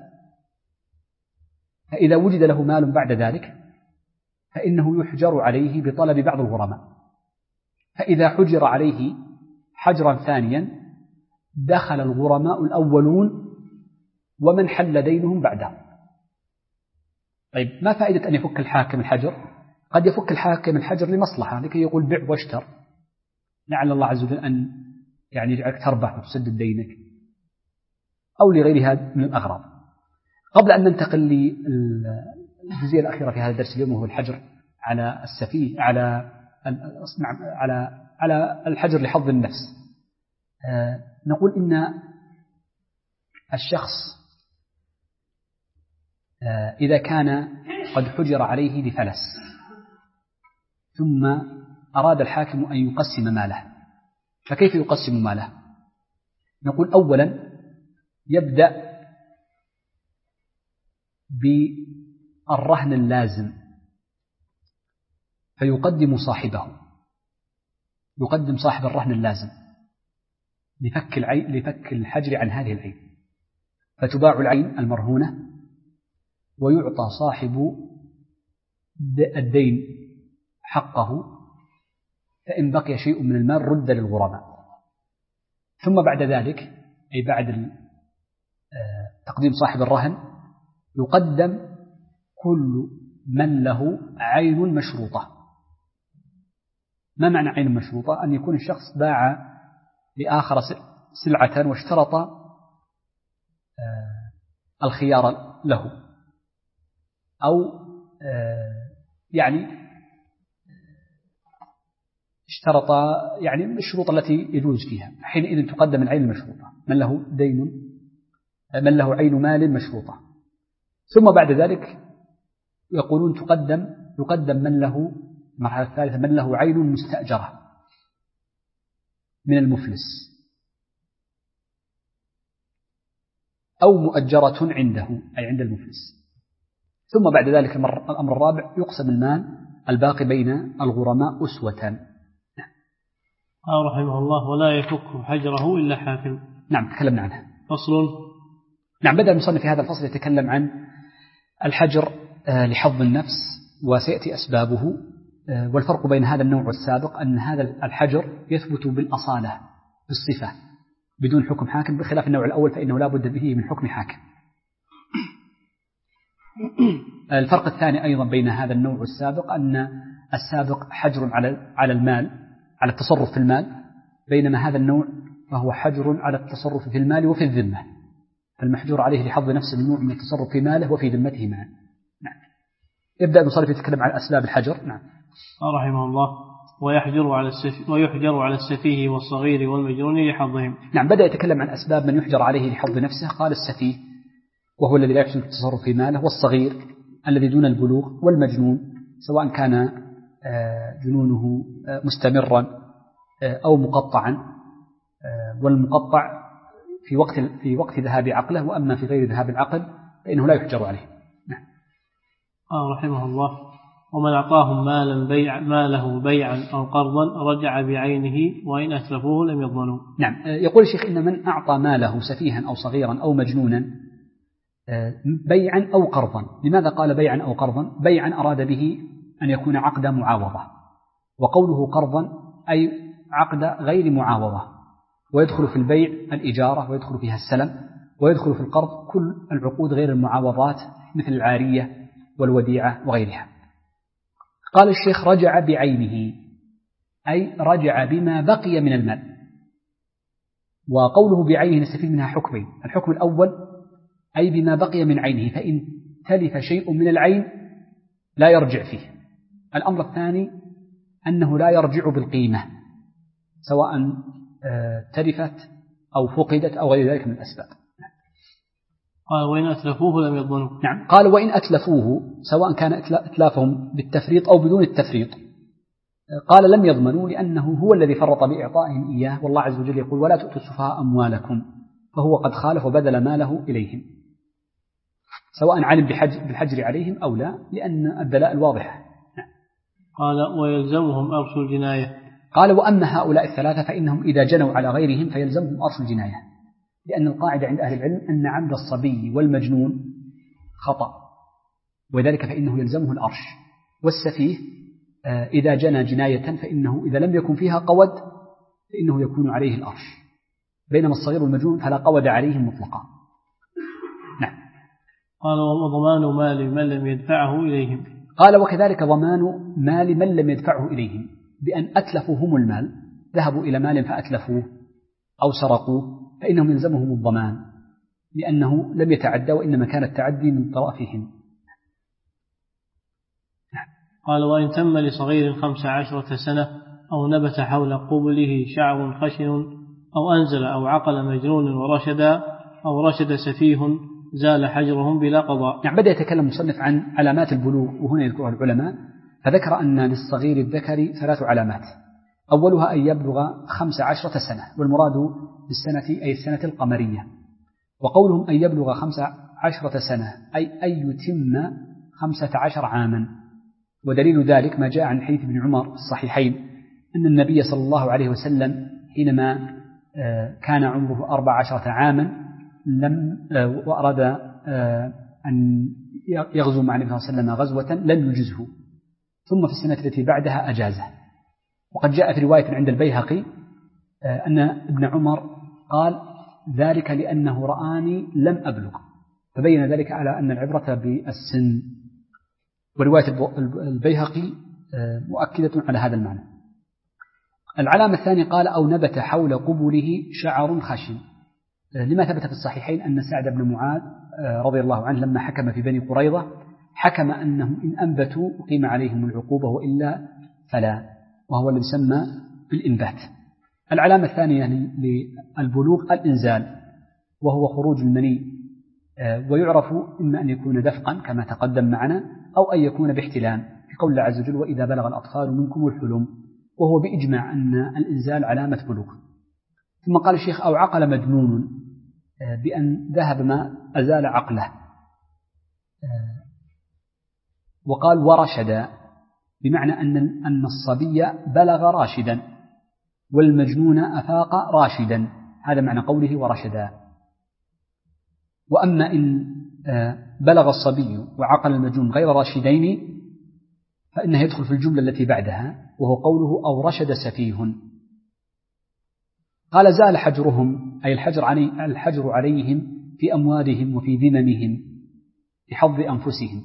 فإذا وجد له مال بعد ذلك فإنه يحجر عليه بطلب بعض الغرماء. فإذا حجر عليه حجرا ثانيا دخل الغرماء الأولون ومن حل دينهم بعدهم. طيب، ما فائدة أن يفك الحاكم الحجر؟ قد يفك الحاكم الحجر لمصلحة، لكي يقول بع واشتر، لعل الله عز وجل أن يجعلك تربح وتسدد دينك، أو لغير هذا من الأغراض. قبل أن ننتقل للجزئية الأخيرة في هذا الدرس اليوم، وهو الحجر على السفيه، على الحجر لحظ النفس، نقول إن الشخص إذا كان قد حجر عليه لفلس ثم أراد الحاكم أن يقسم ماله، فكيف يقسم ماله؟ نقول أولا يبدأ بالرهن اللازم، فيقدم صاحبه، يقدم صاحب الرهن اللازم لفك الحجر عن هذه العين، فتباع العين المرهونة ويعطى صاحب الدين حقه، فإن بقي شيء من المال رد للغرماء. ثم بعد ذلك، أي بعد تقديم صاحب الرهن، يقدم كل من له عين مشروطة. ما معنى عين مشروطة؟ أن يكون الشخص باع لآخر سلعة واشترط الخيار له، أو اشترط الشروط التي يجوز فيها، حينئذ تقدم العين المشروطة، من له دين، من له عين مال مشروطة. ثم بعد ذلك يقولون يقدم من له، المرحلة الثالثة، من له عين مستأجرة من المفلس أو مؤجرة عنده، أي عند المفلس. ثم بعد ذلك الأمر الرابع، يقسم المال الباقي بين الغرماء أسوة. رحمه الله ولا يفك حجره إلا حاكم. نعم، تكلمنا عنها. فصل. نعم، بدأ المصنف في هذا الفصل يتكلم عن الحجر لحظ النفس وسيأتي أسبابه، والفرق بين هذا النوع والسابق أن هذا الحجر يثبت بالأصالة بالصفة بدون حكم حاكم، بخلاف النوع الأول فإنه لا بد به من حكم حاكم. الفرق الثاني أيضا بين هذا النوع والسابق أن السابق حجر على المال، على التصرف في المال، بينما هذا النوع فهو حجر على التصرف في المال وفي الذمة، فالمحجور عليه لحظ نفسه من نوع من التصرف في ماله وفي ذمته معا. نعم. يبدأ المصنف يتكلم عن أسباب الحجر. نعم. رحمه الله ويحجر على السفيه والصغير والمجنون لحظهم. نعم، بدأ يتكلم عن أسباب من يحجر عليه لحظ نفسه. قال السفيه وهو الذي لا يحسن التصرف في ماله، والصغير الذي دون البلوغ، والمجنون سواء كان جنونه مستمرا أو مقطعا، والمقطع في وقت ذهاب عقله، وأما في غير ذهاب العقل فإنه لا يحجر عليه. نعم. رحمه الله: ومن أعطاهم ماله بيعا أو قرضا رجع بعينه وإن أتلفوه لم يضمنوا. نعم. يقول الشيخ: إن من أعطى ماله سفيها أو صغيرا أو مجنونا بيعا أو قرضا. لماذا قال بيعا أو قرضا؟ بيعا أراد به أن يكون عقد معاوضة، وقوله قرضا أي عقد غير معاوضة، ويدخل في البيع الإجارة، ويدخل فيها السلم، ويدخل في القرض كل العقود غير المعاوضات مثل العارية والوديعة وغيرها. قال الشيخ: رجع بعينه أي رجع بما بقي من المال. وقوله بعينه نستفيد منها حكمين: الحكم الأول أي بما بقي من عينه، فإن تلف شيء من العين لا يرجع فيه. الأمر الثاني أنه لا يرجع بالقيمة، سواء تلفت أو فقدت أو غير ذلك من الأسباب. قال: وإن أتلفوه لم يضمنوا. نعم. قال: وإن أتلفوه، سواء كان إتلافهم بالتفريط أو بدون التفريط. قال: لم يضمنوا لأنه هو الذي فرط بإعطائهم إياه، والله عز وجل يقول: ولا تؤتوا السفهاء أموالكم، فهو قد خالف وبذل ماله إليهم، سواء علم بالحجر عليهم أو لا، لأن الدلائل واضحة. نعم. قال: ويلزمهم أرش الجناية. قال: وأما هؤلاء الثلاثة فإنهم إذا جنوا على غيرهم فيلزمهم أرش الجناية، لأن القاعدة عند أهل العلم أن عمد الصبي والمجنون خطأ، وذلك فإنه يلزمه الأرش. والسفيه إذا جنى جناية فإنه إذا لم يكن فيها قود فإنه يكون عليه الأرش، بينما الصغير والمجنون فلا قود عليهم مطلقا. نعم. قال: وضمان مال من لم يدفعه إليهم. قال: وكذلك ضمان مال من لم يدفعه إليهم، بأن أتلفوا هم المال، ذهبوا إلى مال فأتلفوه أو سرقوه، فإنهم يلزمهم الضمان، لأنه لم يتعدى، وإنما كان التعدي من طرفهم. قال: وإن تم لصغير 15 سنة أو نبت حول قبله شعر خشن أو أنزل أو عقل مجنون ورشدا أو رشد سفيه زال حجرهم بلا قضاء. يعني بدأ يتكلم المصنف عن علامات البلوغ، وهنا يذكرها العلماء، فذكر أن للصغير الذكر 3 علامات: أولها أن يبلغ 15 سنة، والمراد بالسنة أي السنة القمرية. وقولهم أن يبلغ 15 سنة أي أن يتم 15 عاما، ودليل ذلك ما جاء عن حديث ابن عمر في الصحيحين أن النبي صلى الله عليه وسلم حينما كان عمره 14 عاما وأراد أن يغزو مع النبي صلى الله عليه وسلم غزوة لم يجزه، ثم في السنة التي بعدها أجازه. وقد جاء في رواية عند البيهقي أن ابن عمر قال: ذلك لأنه رآني لم أبلغ، فبين ذلك على أن العبرة بالسن. ورواية البيهقي مؤكدة على هذا المعنى. العلامة الثانية قال: أو نبت حول قبله شعر خشن، لما ثبت في الصحيحين أن سعد بن معاذ رضي الله عنه لما حكم في بني قريظة حكم أنهم إن أنبتوا أقيم عليهم العقوبة وإلا فلا، وهو الذي يسمى بالإنبات. العلامة الثانية للبلوغ الإنزال، وهو خروج المني، ويعرف إما أن يكون دفقا كما تقدم معنا أو أن يكون باحتلام، في قول الله عز وجل: وإذا بلغ الأطفال منكم الحلم، وهو بإجماع أن الإنزال علامة بلوغ. ثم قال الشيخ: أو عقل مجنون، بأن ذهب ما أزال عقله. وقال: ورشد، بمعنى أن الصبي بلغ راشدا، والمجنون أفاق راشدا، هذا معنى قوله ورشدا. وأما إن بلغ الصبي وعقل المجنون غير راشدين فإنه يدخل في الجملة التي بعدها، وهو قوله: أو رشد سفيه. قال: زال حجرهم أي الحجر عليهم في أموالهم وفي ذممهم بحظ أنفسهم.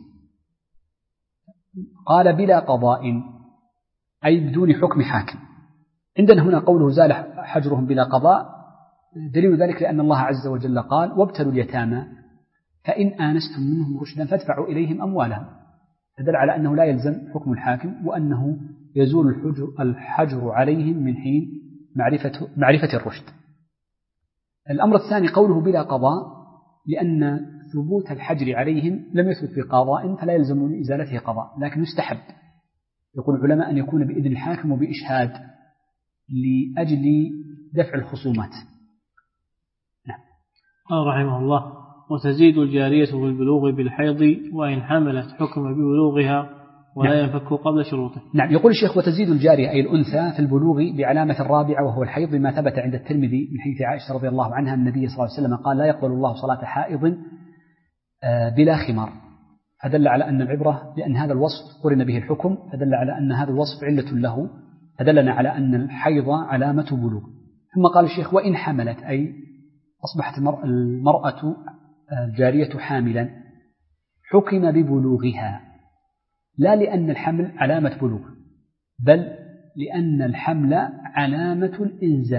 قال: بلا قضاء أي بدون حكم حاكم. عندنا هنا قوله زال حجرهم بلا قضاء، دليل ذلك لأن الله عز وجل قال: وابتلوا اليتامى فإن آنستم منهم رشدا فادفعوا إليهم أموالهم، فدل على أنه لا يلزم حكم الحاكم، وأنه يزول الحجر عليهم من حين معرفة الرشد. الأمر الثاني قوله بلا قضاء، لأن ثبوت الحجر عليهم لم يثبت في قضاء فلا يلزم من إزالته قضاء، لكن يستحب يقول العلماء أن يكون بإذن الحاكم وبإشهاد لأجل دفع الخصومات. نعم. قال رحمه الله: وتزيد الجارية في البلوغ بالحيض وإن حملت حكم ببلوغها ولا نعم. ينفك قبل شروطه. نعم. يقول الشيخ: وتزيد الجارية أي الأنثى في البلوغ بعلامة الرابعة وهو الحيض، ما ثبت عند الترمذي من حديث عائشة رضي الله عنها النبي صلى الله عليه وسلم قال: لا يقبل الله صلاة حائض بلا خمار، فدل على أن العبرة لأن هذا الوصف قرن به الحكم، فدل على أن هذا الوصف علة له، فدلنا على أن الحيض علامة بلوغ. ثم قال الشيخ: وإن حملت أي أصبحت المرأة الجارية حاملا حكم ببلوغها، لا لأن الحمل علامة بلوغ، بل لأن الحمل علامة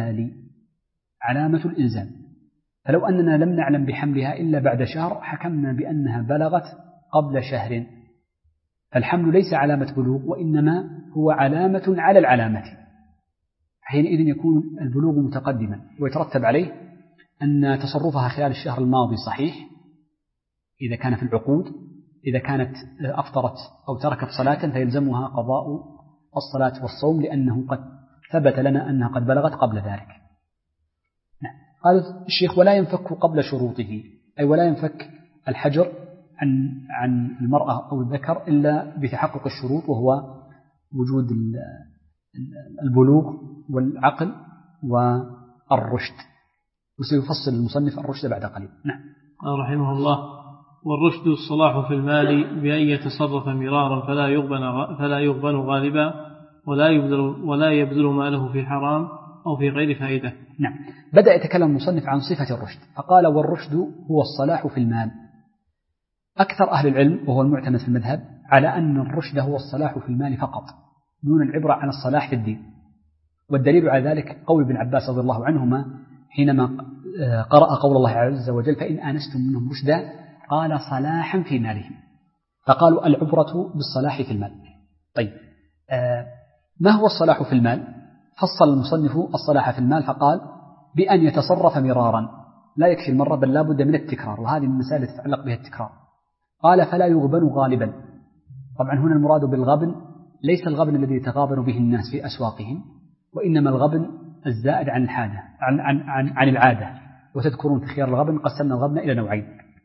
الإنزال. فلو أننا لم نعلم بحملها إلا بعد شهر حكمنا بأنها بلغت قبل شهر، فالحمل ليس علامة بلوغ وإنما هو علامة على العلامة، حينئذ يكون البلوغ متقدما، ويترتب عليه أن تصرفها خلال الشهر الماضي صحيح إذا كان في العقود. إذا كانت أفطرت أو تركت صلاة فيلزمها قضاء الصلاة والصوم، لأنه قد ثبت لنا أنها قد بلغت قبل ذلك. نعم. قال الشيخ: ولا ينفك قبل شروطه، أي ولا ينفك الحجر عن المرأة أو الذكر إلا بتحقق الشروط، وهو وجود البلوغ والعقل والرشد، وسيفصل المصنف الرشد بعد قليل. نعم. رحمه الله: والرشد الصلاح في المال بأن يتصرف مرارا فلا يغبن غالبا ولا يبذل ماله في حرام أو في غير فائدة. نعم. بدأ يتكلم المصنف عن صفة الرشد فقال: والرشد هو الصلاح في المال. أكثر أهل العلم وهو المعتمد في المذهب على أن الرشد هو الصلاح في المال فقط، دون العبرة عن الصلاح في الدين. والدليل على ذلك قول ابن عباس رضي الله عنهما حينما قرأ قول الله عز وجل: فإن آنستم منهم رشدا قال: صلاحا في مالهم، فقالوا العبرة بالصلاح في المال. طيب، ما هو الصلاح في المال؟ فصل المصنف الصلاح في المال فقال: بأن يتصرف مرارا، لا يكفي المرة بل لا بد من التكرار، وهذه من المسائل التي تتعلق بها التكرار. قال: فلا يغبن غالبا. طبعا هنا المراد بالغبن ليس الغبن الذي يتغابن به الناس في أسواقهم، وإنما الغبن الزائد عن الحاجة عن العادة. وتذكرون في خيار الغبن قسمنا الغبن إلى نوعين.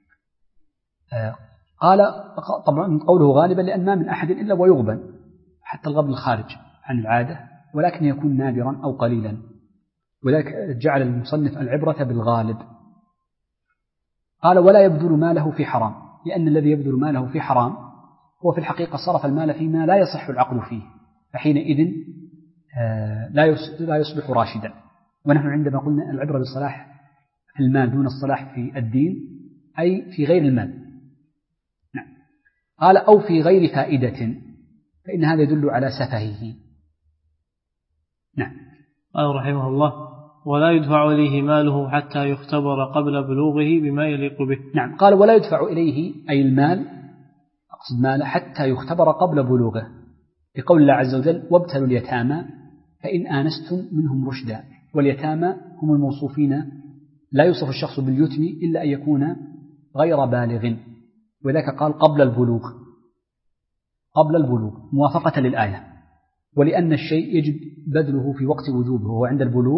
قال طبعا قوله غالبا لأن ما من أحد إلا ويغبن، حتى الغبن الخارج عن العادة، ولكن يكون نادرا أو قليلا، وذلك جعل المصنف العبرة بالغالب. قال: ولا يبذل ماله في حرام، لأن الذي يبذل ماله في حرام هو في الحقيقة صرف المال فيما لا يصح العقل فيه، فحينئذ لا يصبح راشدا. ونحن عندما قلنا العبرة بالصلاح في المال دون الصلاح في الدين أي في غير المال. نعم. قال: أو في غير فائدة، فإن هذا يدل على سفهه. نعم. قال رحمه الله: ولا يدفع إليه ماله حتى يختبر قبل بلوغه بما يليق به. نعم. قال: ولا يدفع إليه أي المال، أقصد ماله، حتى يختبر قبل بلوغه، بقول الله عز وجل: وابتلوا اليتامى فإن آنستم منهم رشدا. واليتامى هم الموصوفين، لا يوصف الشخص باليتم إلا أن يكون غير بالغ، وذلك قال قبل البلوغ موافقة للآية، ولأن الشيء يجب بذله في وقت وجوبه وهو عند البلوغ،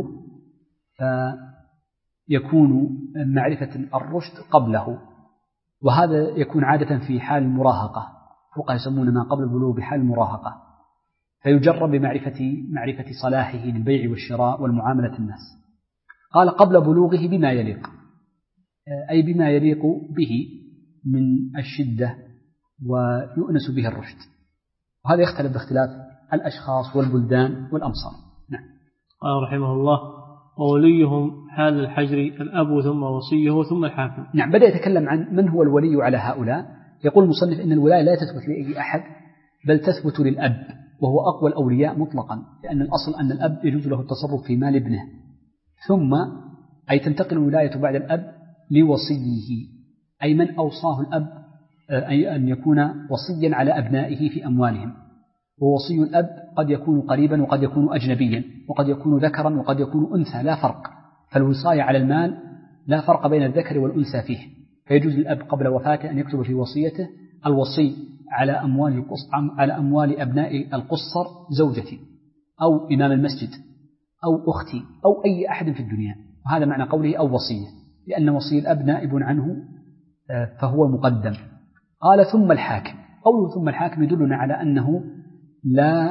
فيكون معرفة الرشد قبله، وهذا يكون عادة في حال المراهقة، فقهاء يسمون ما قبل البلوغ بحال المراهقة، فيجرب بمعرفة صلاحه للبيع والشراء والمعاملة الناس. قال: قبل بلوغه بما يليق، أي بما يليق به من الشدة ويؤنس به الرشد، وهذا يختلف باختلاف الأشخاص والبلدان والأمصار. نعم. قال رحمه الله: ووليهم حال الحجر الأب ثم وصيه ثم الحاكم. نعم. بدأ يتكلم عن من هو الولي على هؤلاء. يقول المصنف إن الولاية لا تثبت لأي أحد بل تثبت للأب، وهو أقوى الأولياء مطلقا، لأن الأصل أن الأب يجوز له التصرف في مال ابنه، ثم أي تنتقل الولاية بعد الأب لوصيه، أي من أوصاه الأب، أي أن يكون وصيا على أبنائه في أموالهم. ووصي الأب قد يكون قريبا وقد يكون أجنبيا وقد يكون ذكرا وقد يكون أنثى، لا فرق. فالوصاية على المال لا فرق بين الذكر والأنثى فيه، فيجوز للأب قبل وفاته أن يكتب في وصيته الوصي على أموال أبناء القصر زوجتي أو إمام المسجد أو أختي أو أي أحد في الدنيا، وهذا معنى قوله أو وصية، لأن وصي الأب نائب عنه فهو مقدم. قال ثم الحاكم. قوله ثم الحاكم يدلنا على أنه لا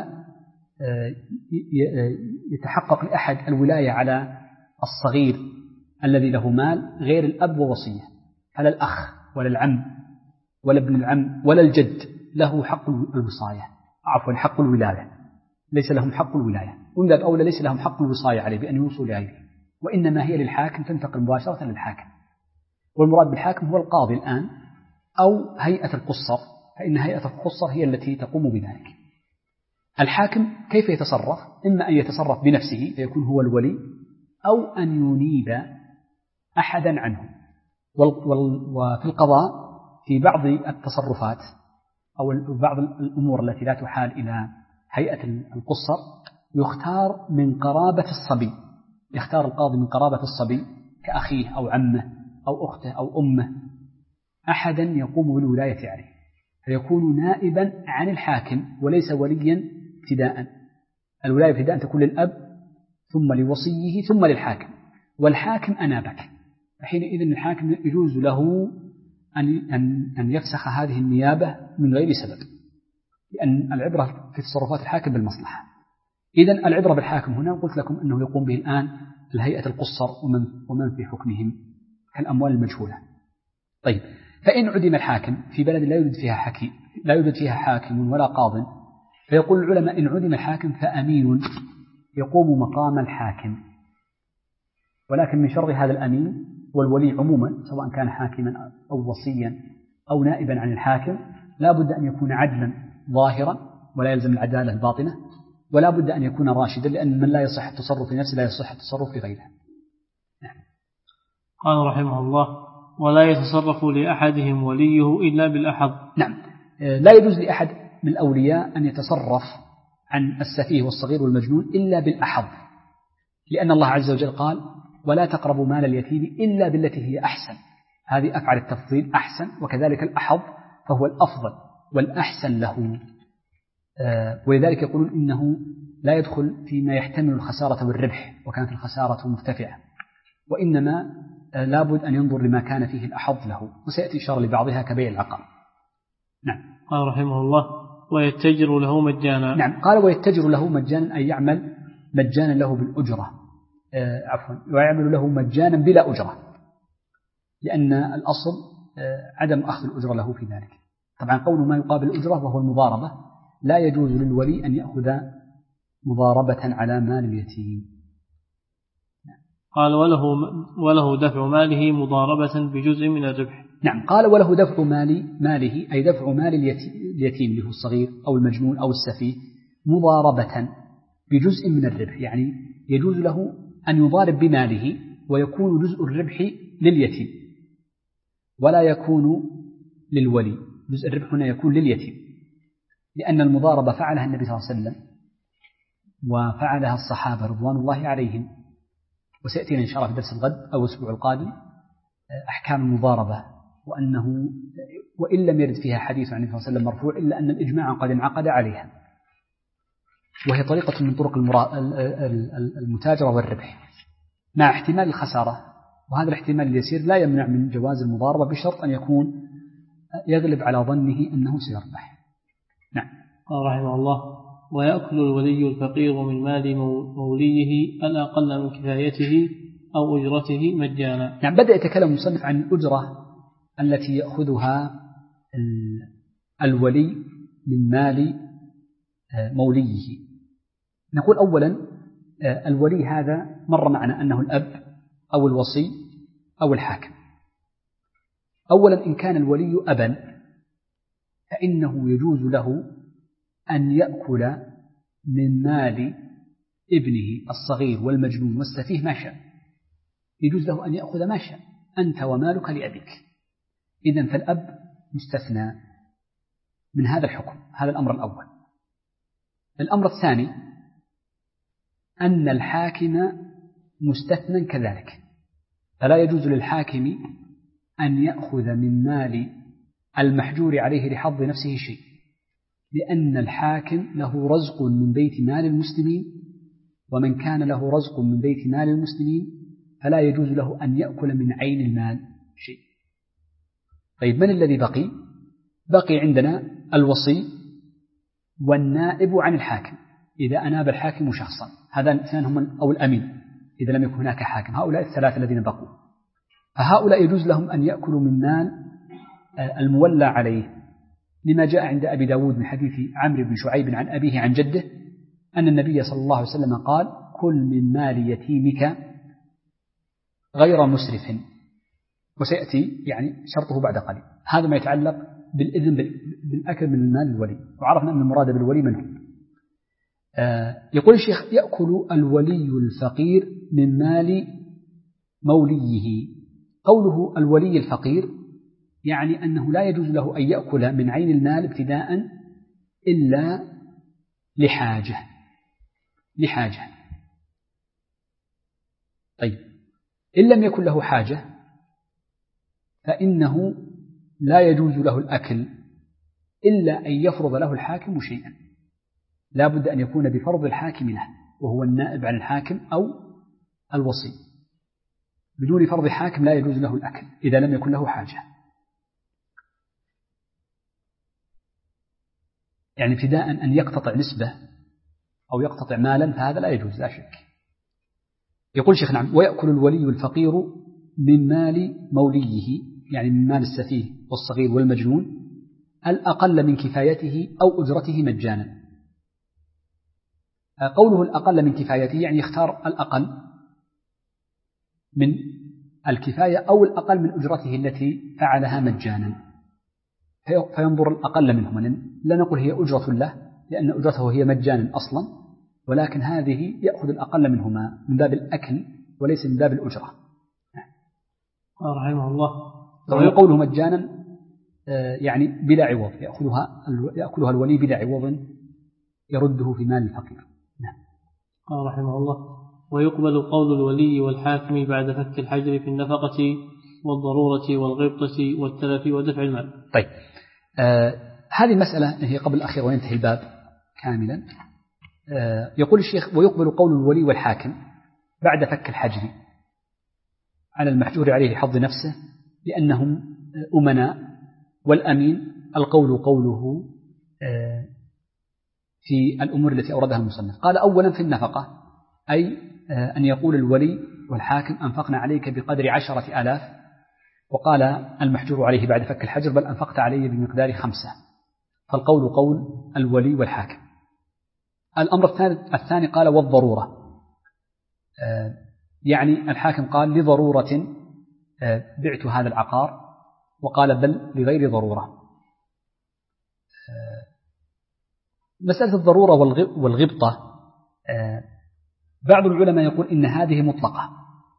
يتحقق لأحد الولاية على الصغير الذي له مال غير الأب ووصيه، فلا الأخ ولا العم ولا ابن العم ولا الجد له حق الوصاية، حق الولاية، ليس لهم حق الولاية، ومن باب أولى ليس لهم حق الوصاية عليه بأن يوصوا لغيره، وإنما هي للحاكم، تنتقل مباشرة للحاكم. والمراد بالحاكم هو القاضي الآن أو هيئة القصر، فإن هيئة القصر هي التي تقوم بذلك. الحاكم كيف يتصرف؟ إما أن يتصرف بنفسه فيكون هو الولي، أو أن ينيب أحدا عنه. وفي القضاء في بعض التصرفات أو بعض الأمور التي لا تحال إلى هيئة القصر يختار من قرابة الصبي، يختار القاضي من قرابة الصبي كأخيه أو عمه أو أخته أو أمه أحدا يقوم بالولاية عليه، فيكون نائبا عن الحاكم وليس وليا ابتداء. الولاية ابتداء تكون للأب ثم لوصيه ثم للحاكم، والحاكم أنابك، فحينئذ الحاكم يجوز له أن يفسخ هذه النيابة من غير سبب، لأن العبرة في تصرفات الحاكم بالمصلحة. إذن العبرة بالحاكم هنا قلت لكم أنه يقوم به الآن الهيئة القصر ومن في حكمهم كالأموال المجهولة. طيب، فإن عدم الحاكم في بلد لا يوجد فيها حاكم ولا قاض، فيقول العلماء إن عدم الحاكم فأمين يقوم مقام الحاكم، ولكن من شر هذا الأمين والولي عموما سواء كان حاكما أو وصيا أو نائبا عن الحاكم لا بد أن يكون عدلا ظاهرا ولا يلزم العدالة الباطنة، ولا بد أن يكون راشدا، لأن من لا يصح التصرف في نفسه لا يصح التصرف في غيره. قال رحمه الله: ولا يتصرف لأحدهم وليه إلا بالأحظ. نعم، لا يجوز لأحد من الأولياء أن يتصرف عن السفيه والصغير والمجنون إلا بالأحظ، لأن الله عز وجل قال: ولا تقربوا مال اليتيم إلا بالتي هي أحسن. هذه أفعل التفضيل أحسن، وكذلك الأحظ فهو الأفضل والأحسن له. ولذلك يقولون إنه لا يدخل فيما يحتمل الخسارة والربح وكانت الخسارة مرتفعة، وإنما لابد أن ينظر لما كان فيه الأحظ له، وسيأتي إشارة لبعضها كبيع العقار. نعم. قال رحمه الله: ويتجر له مجانا. نعم، قال ويتجر له مجانا، أي يعمل مجانا له بالأجرة، ويعمل له مجانا بلا أجرة، لأن الأصل عدم أخذ الأجرة له في ذلك. طبعا قول ما يقابل الأجرة وهو المضاربة، لا يجوز للولي أن يأخذ مضاربة على مال اليتيم. قال: وله دفع ماله مضاربة بجزء من الربح. نعم، قال وله دفع ماله أي دفع مال اليتيم اللي هو الصغير أو المجنون أو السفيه مضاربة بجزء من الربح، يعني يجوز له أن يضارب بماله ويكون جزء الربح لليتيم ولا يكون للولي، جزء الربح هنا يكون لليتيم، لأن المضاربة فعلها النبي صلى الله عليه وسلم وفعلها الصحابة رضوان الله عليهم، وسيأتينا إن شاء الله في درس الغد أو الأسبوع القادم أحكام المضاربة، وأنه وإن لم يرد فيها حديث عن النبي صلى الله عليه وسلم مرفوع إلا أن الإجماع قد انعقد عليها، وهي طريقة من طرق المتاجرة والربح مع احتمال الخسارة، وهذا الاحتمال اليسير لا يمنع من جواز المضاربة بشرط أن يكون يغلب على ظنه أنه سيربح. نعم. قال رحمه الله: ويأكل الولي الفقير من مال موليه الأقل من كفايته أو أجرته مجانا. نعم، بدأ يتكلم المصنف عن الأجرة التي يأخذها الولي من مال موليه. نقول أولا الولي هذا مر معنا أنه الأب أو الوصي أو الحاكم. أولا إن كان الولي أبا فإنه يجوز له أن يأكل من مال ابنه الصغير والمجنون والسفيه ما شاء، يجوز له أن يأخذ ما شاء، أنت ومالك لأبيك. إذن فالأب مستثنى من هذا الحكم، هذا الأمر الأول. الأمر الثاني أن الحاكم مستثنى كذلك، فلا يجوز للحاكم أن يأخذ من مال المحجور عليه لحظ نفسه شيء، لأن الحاكم له رزق من بيت مال المسلمين، ومن كان له رزق من بيت مال المسلمين فلا يجوز له أن يأكل من عين المال شيء. طيب من الذي بقي؟ بقي عندنا الوصي والنائب عن الحاكم إذا أناب الحاكم شخصا، هذا الاثنان هم أو الأمين إذا لم يكن هناك حاكم، هؤلاء الثلاثة الذين بقوا، فهؤلاء يجوز لهم أن يأكلوا من مال المولى عليه، لما جاء عند أبي داود من حديث عمرو بن شعيب عن أبيه عن جده أن النبي صلى الله عليه وسلم قال: كل من مال يتيمك غير مسرف، وسيأتي يعني شرطه بعد قليل. هذا ما يتعلق بالإذن بالأكل من المال الولي، وعرفنا أن المراد بالولي من هو. يقول الشيخ: يأكل الولي الفقير من مال موليه. قوله الولي الفقير يعني أنه لا يجوز له أن يأكل من عين المال ابتداء إلا لحاجة. طيب إن لم يكن له حاجة فإنه لا يجوز له الأكل إلا أن يفرض له الحاكم شيئا، لا بد أن يكون بفرض الحاكم له، وهو النائب عن الحاكم أو الوصي. بدون فرض حاكم لا يجوز له الأكل إذا لم يكن له حاجة. يعني ابتداء أن يقتطع نسبة أو يقتطع مالا فهذا لا يجوز لا شك. يقول شيخ: نعم، ويأكل الولي الفقير من مال موليه، يعني من مال السفيه والصغير والمجنون، الأقل من كفايته أو أجرته مجانا. قوله الأقل من كفايته يعني يختار الأقل من الكفاية أو الأقل من أجرته التي فعلها مجانا، فينظر الأقل منهما. لا نقول هي أجرة له لأن أجرته هي مجانا أصلا، ولكن هذه يأخذ الأقل منهما من باب الأكل وليس من باب الأجرة. رحمه الله. وقوله مجانا يعني بلا عوض، يأكلها الولي بلا عوض يرده في مال الفقير. قال رحمه الله: ويقبل قول الولي والحاكم بعد فك الحجر في النفقة والضرورة والغبطة والتلف ودفع المال. طيب هذه المسألة هي قبل الأخير وينتهي الباب كاملا. يقول الشيخ: ويقبل قول الولي والحاكم بعد فك الحجر على المحجور عليه لحظ نفسه لأنهم أمناء، والأمين القول قوله في الأمور التي أوردها المصنف. قال: أولا في النفقة، أي أن يقول الولي والحاكم: أنفقنا عليك بقدر 10,000، وقال المحجور عليه بعد فك الحجر: بل أنفقت علي بمقدار 5، فالقول قول الولي والحاكم. الأمر الثاني قال: والضرورة، يعني الحاكم قال لضرورة بعت هذا العقار، وقال بل لغير ضرورة. مسألة الضرورة والغبطة بعض العلماء يقول إن هذه مطلقة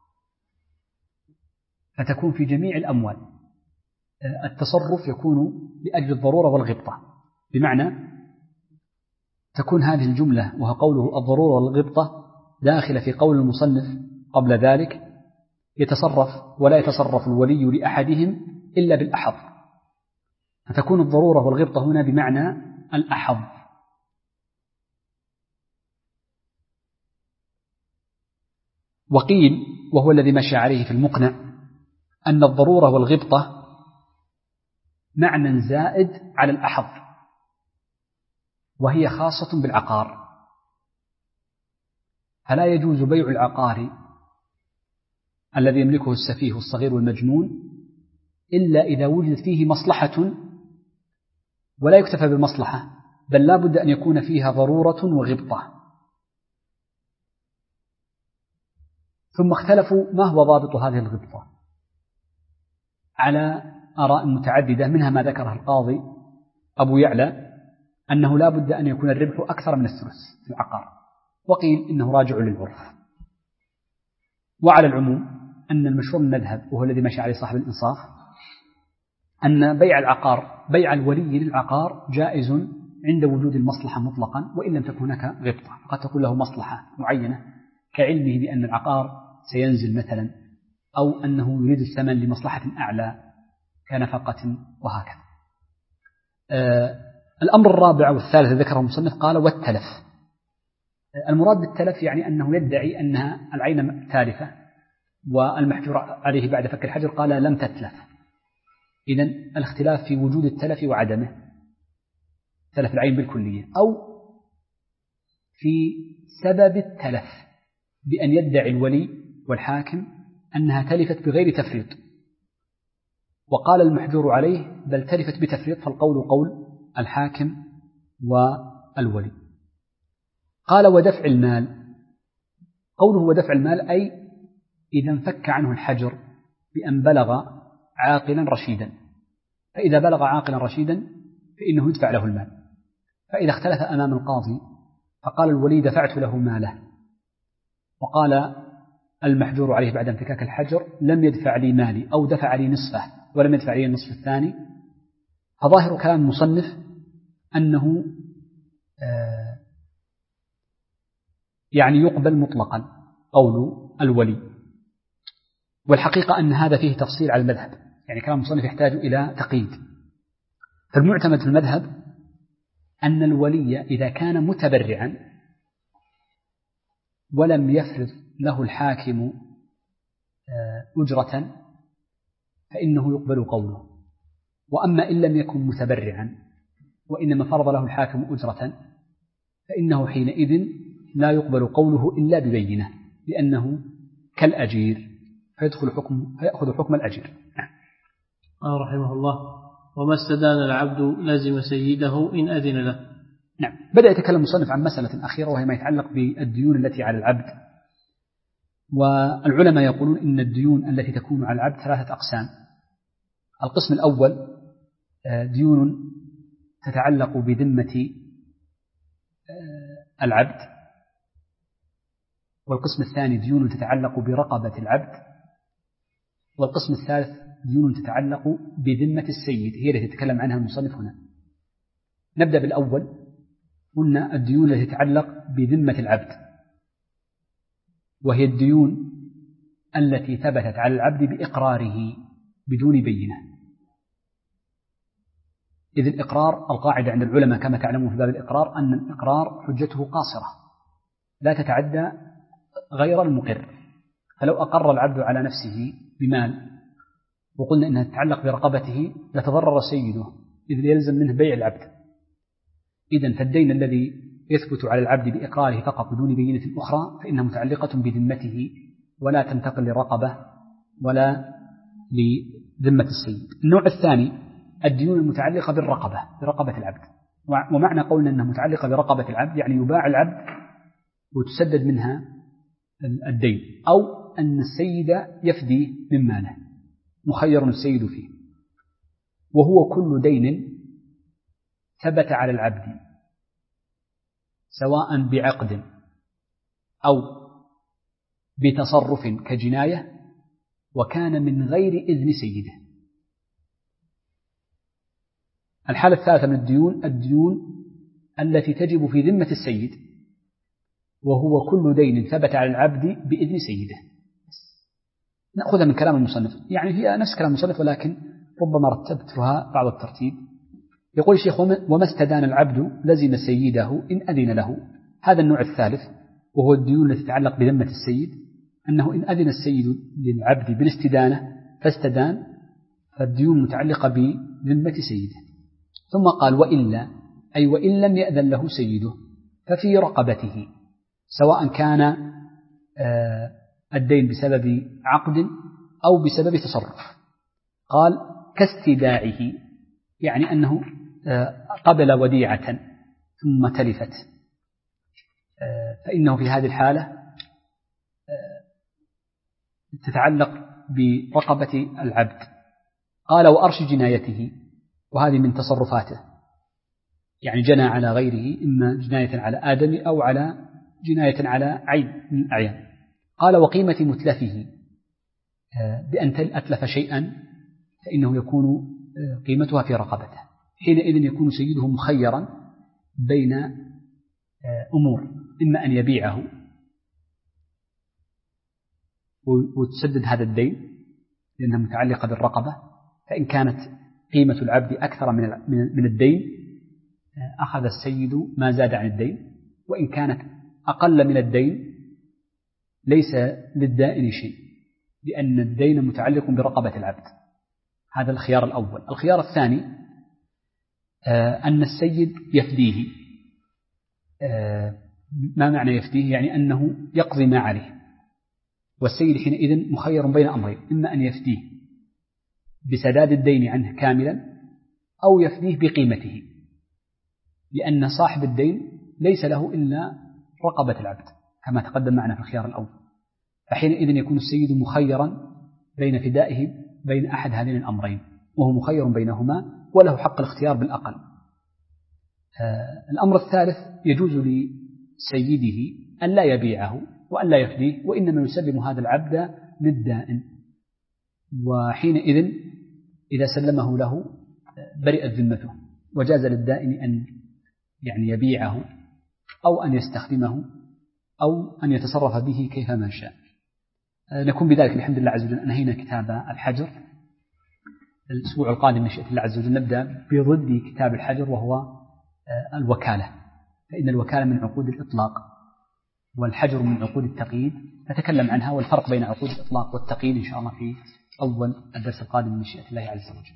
فتكون في جميع الأموال. التصرف يكون لأجل الضرورة والغبطة، بمعنى تكون هذه الجملة وهو قوله الضرورة والغبطة داخلة في قول المصنف قبل ذلك: يتصرف ولا يتصرف الولي لأحدهم إلا بالأحظ، فتكون الضرورة والغبطة هنا بمعنى الأحظ. وقيل وهو الذي مشى عليه في المقنع أن الضرورة والغبطة معنى زائد على الأحظ، وهي خاصة بالعقار، فلا يجوز بيع العقار الذي يملكه السفيه والصغير والمجنون إلا إذا وجدت فيه مصلحة، ولا يكتفى بالمصلحة بل لا بد أن يكون فيها ضرورة وغبطة. ثم اختلفوا ما هو ضابط هذه الغبطة على آراء متعددة، منها ما ذكره القاضي أبو يعلى أنه لا بد أن يكون الربح أكثر من الثلث في العقار، وقيل إنه راجع للعرف. وعلى العموم أن المشهور المذهب وهو الذي مشى عليه صاحب الإنصاف أن بيع العقار، بيع الولي للعقار جائز عند وجود المصلحة مطلقا، وإن لم تكن هناك غبطة، قد تكون له مصلحة معينة كعلمه بأن العقار سينزل مثلا، أو أنه يريد الثمن لمصلحة أعلى كنفقة وهكذا. الأمر الرابع والثالث ذكره المصنف قال والتلف. المراد بالتلف يعني أنه يدعي أنها العين تالفة، والمحجور عليه بعد فك الحجر قال لم تتلف. إذن الاختلاف في وجود التلف وعدمه، تلف العين بالكلية، أو في سبب التلف بأن يدعي الولي والحاكم أنها تلفت بغير تفريط، وقال المحجور عليه بل تلفت بتفريط، فالقول قول الحاكم والولي. قال ودفع المال. قوله ودفع المال أي إذا انفك عنه الحجر بأن بلغ عاقلا رشيدا، فإذا بلغ عاقلا رشيدا فإنه يدفع له المال. فإذا اختلف أمام القاضي فقال الولي دفعت له ماله، وقال المحجور عليه بعد انفكاك الحجر لم يدفع لي مالي، أو دفع لي نصفه ولم يدفع لي النصف الثاني، فظاهر كلام المصنف أنه يعني يقبل مطلقا قول الولي، والحقيقة أن هذا فيه تفصيل على المذهب، يعني كلام المصنف يحتاج إلى تقييد. فالمعتمد في المذهب أن الولي إذا كان متبرعا ولم يفرض له الحاكم أجرة فإنه يقبل قوله، وأما إن لم يكن متبرعا وإنما فرض له الحاكم أجرة فإنه حينئذ لا يقبل قوله إلا ببينة، لأنه كالأجير فيأخذ حكم الأجير. رحمه الله. وما استدان العبد لزم سيده إن أذن له. نعم. بدأ يتكلم المصنف عن مسألة أخيرة وهي ما يتعلق بالديون التي على العبد. والعلماء يقولون إن الديون التي تكون على العبد ثلاثة أقسام. القسم الأول ديون تتعلق بذمة العبد، والقسم الثاني ديون تتعلق برقبة العبد، والقسم الثالث ديون تتعلق بذمة السيد، هي التي يتكلم عنها المصنف هنا. نبدأ بالأول. قلنا الديون التي تتعلق بذمة العبد، وهي الديون التي ثبتت على العبد بإقراره بدون بينة. إذ الإقرار القاعدة عند العلماء كما تعلمون في باب الإقرار أن الإقرار حجته قاصرة لا تتعدى غير المقر. فلو أقر العبد على نفسه بمال وقلنا إنها تتعلق برقبته لتضرر سيده، إذ يلزم منه بيع العبد. إذن فالدين الذي يثبت على العبد بإقراره فقط بدون بينة أخرى فإنها متعلقة بذمته ولا تنتقل للرقبة ولا لذمة السيد. النوع الثاني الديون المتعلقة برقبة العبد. ومعنى قولنا أنها متعلقة برقبة العبد يعني يباع العبد وتسدد منها الدين، أو أن السيد يفدي من ماله، مخير السيد فيه. وهو كل دين ثبت على العبد سواء بعقد أو بتصرف كجناية وكان من غير إذن سيده. الحالة الثالثة من الديون التي تجب في ذمة السيد، وهو كل دين ثبت على العبد بإذن سيده. نأخذها من كلام المصنف، يعني هي نفس كلام المصنف ولكن ربما رتبتها بعض الترتيب. يقول الشيخ وما استدان العبد لزم سيده إن أذن له. هذا النوع الثالث وهو الديون التي تتعلق بذمة السيد، أنه إن أذن السيد للعبد بالاستدانة فاستدان، فالديون متعلقة بذمة سيده. ثم قال وإلا أي وإن لم يأذن له سيده ففي رقبته، سواء كان الدين بسبب عقد أو بسبب تصرف. قال كاستداعه، يعني أنه قبل وديعة ثم تلفت، فإنه في هذه الحالة تتعلق برقبة العبد. قال وأرش جنايته، وهذه من تصرفاته، يعني جنى على غيره إما جناية على آدم أو على جناية على عين من الأعيان. قال وقيمة متلفه، بأن أتلف شيئا فإنه يكون قيمتها في رقبته، حينئذ يكون سيده مخيرا بين أمور، إما أن يبيعه وتسدد هذا الدين لأنها متعلقة بالرقبة، فإن كانت قيمة العبد أكثر من الدين أخذ السيد ما زاد عن الدين، وإن كانت أقل من الدين ليس للدائن شيء، لأن الدين متعلق برقبة العبد. هذا الخيار الأول. الخيار الثاني أن السيد يفديه. ما معنى يفديه؟ يعني أنه يقضي ما عليه، والسيد حينئذ مخير بين أمرين: إما أن يفديه بسداد الدين عنه كاملا، أو يفديه بقيمته، لأن صاحب الدين ليس له إلا رقبة العبد كما تقدم معنا في الخيار الأول. فحينئذ يكون السيد مخيرا بين فدائه بين أحد هذين الأمرين، وهو مخير بينهما وله حق الاختيار بالأقل. الأمر الثالث: يجوز لسيده أن لا يبيعه وأن لا يفديه، وإنما يسلم هذا العبد للدائن، وحينئذ إذا سلمه له برئت ذمته، وجاز للدائن أن يعني يبيعه أو أن يستخدمه أو أن يتصرف به كيفما شاء. نكون بذلك الحمد لله عز وجل أنهينا كتاب الحجر. الأسبوع القادم إن شاء الله عز وجل نبدأ بضد كتاب الحجر، وهو الوكالة، فإن الوكالة من عقود الإطلاق والحجر من عقود التقييد، نتكلم عنها والفرق بين عقود الإطلاق والتقييد إن شاء الله في أول الدرس القادم من مشيئة الله عز وجل.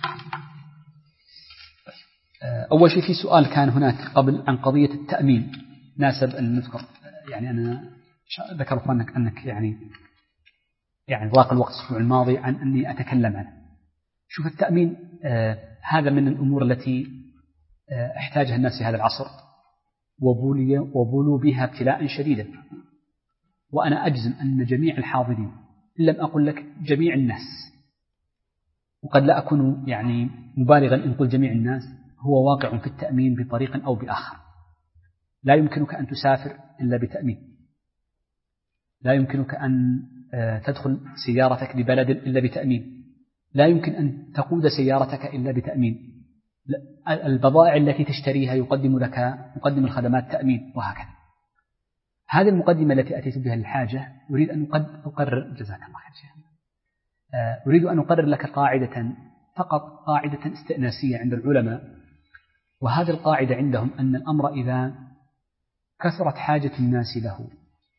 أول شيء في سؤال كان هناك قبل عن قضية التأمين، ناسب أن نذكر، يعني أنا ذكر أخوانك أنك يعني ضاق الوقت الأسبوع الماضي عن أني أتكلم عنه. شوف التأمين هذا من الأمور التي احتاجها الناس في هذا العصر، وبولوا بها ابتلاء شديدا، وأنا أجزم أن جميع الحاضرين، إن لم أقل لك جميع الناس، وقد لا أكون يعني مبالغا إن قل جميع الناس، هو واقع في التأمين بطريق أو بآخر. لا يمكنك أن تسافر إلا بتأمين، لا يمكنك أن تدخل سيارتك لبلد إلا بتأمين، لا يمكن أن تقود سيارتك إلا بتأمين، البضائع التي تشتريها يقدم الخدمات تأمين، وهكذا. هذه المقدمة التي أتيت بها للحاجة أريد أن أقرر، جزاك الله خير شيخ، أريد أن أقرر لك قاعدة، فقط قاعدة استئناسية عند العلماء، وهذه القاعدة عندهم أن الأمر إذا كثرت حاجة الناس له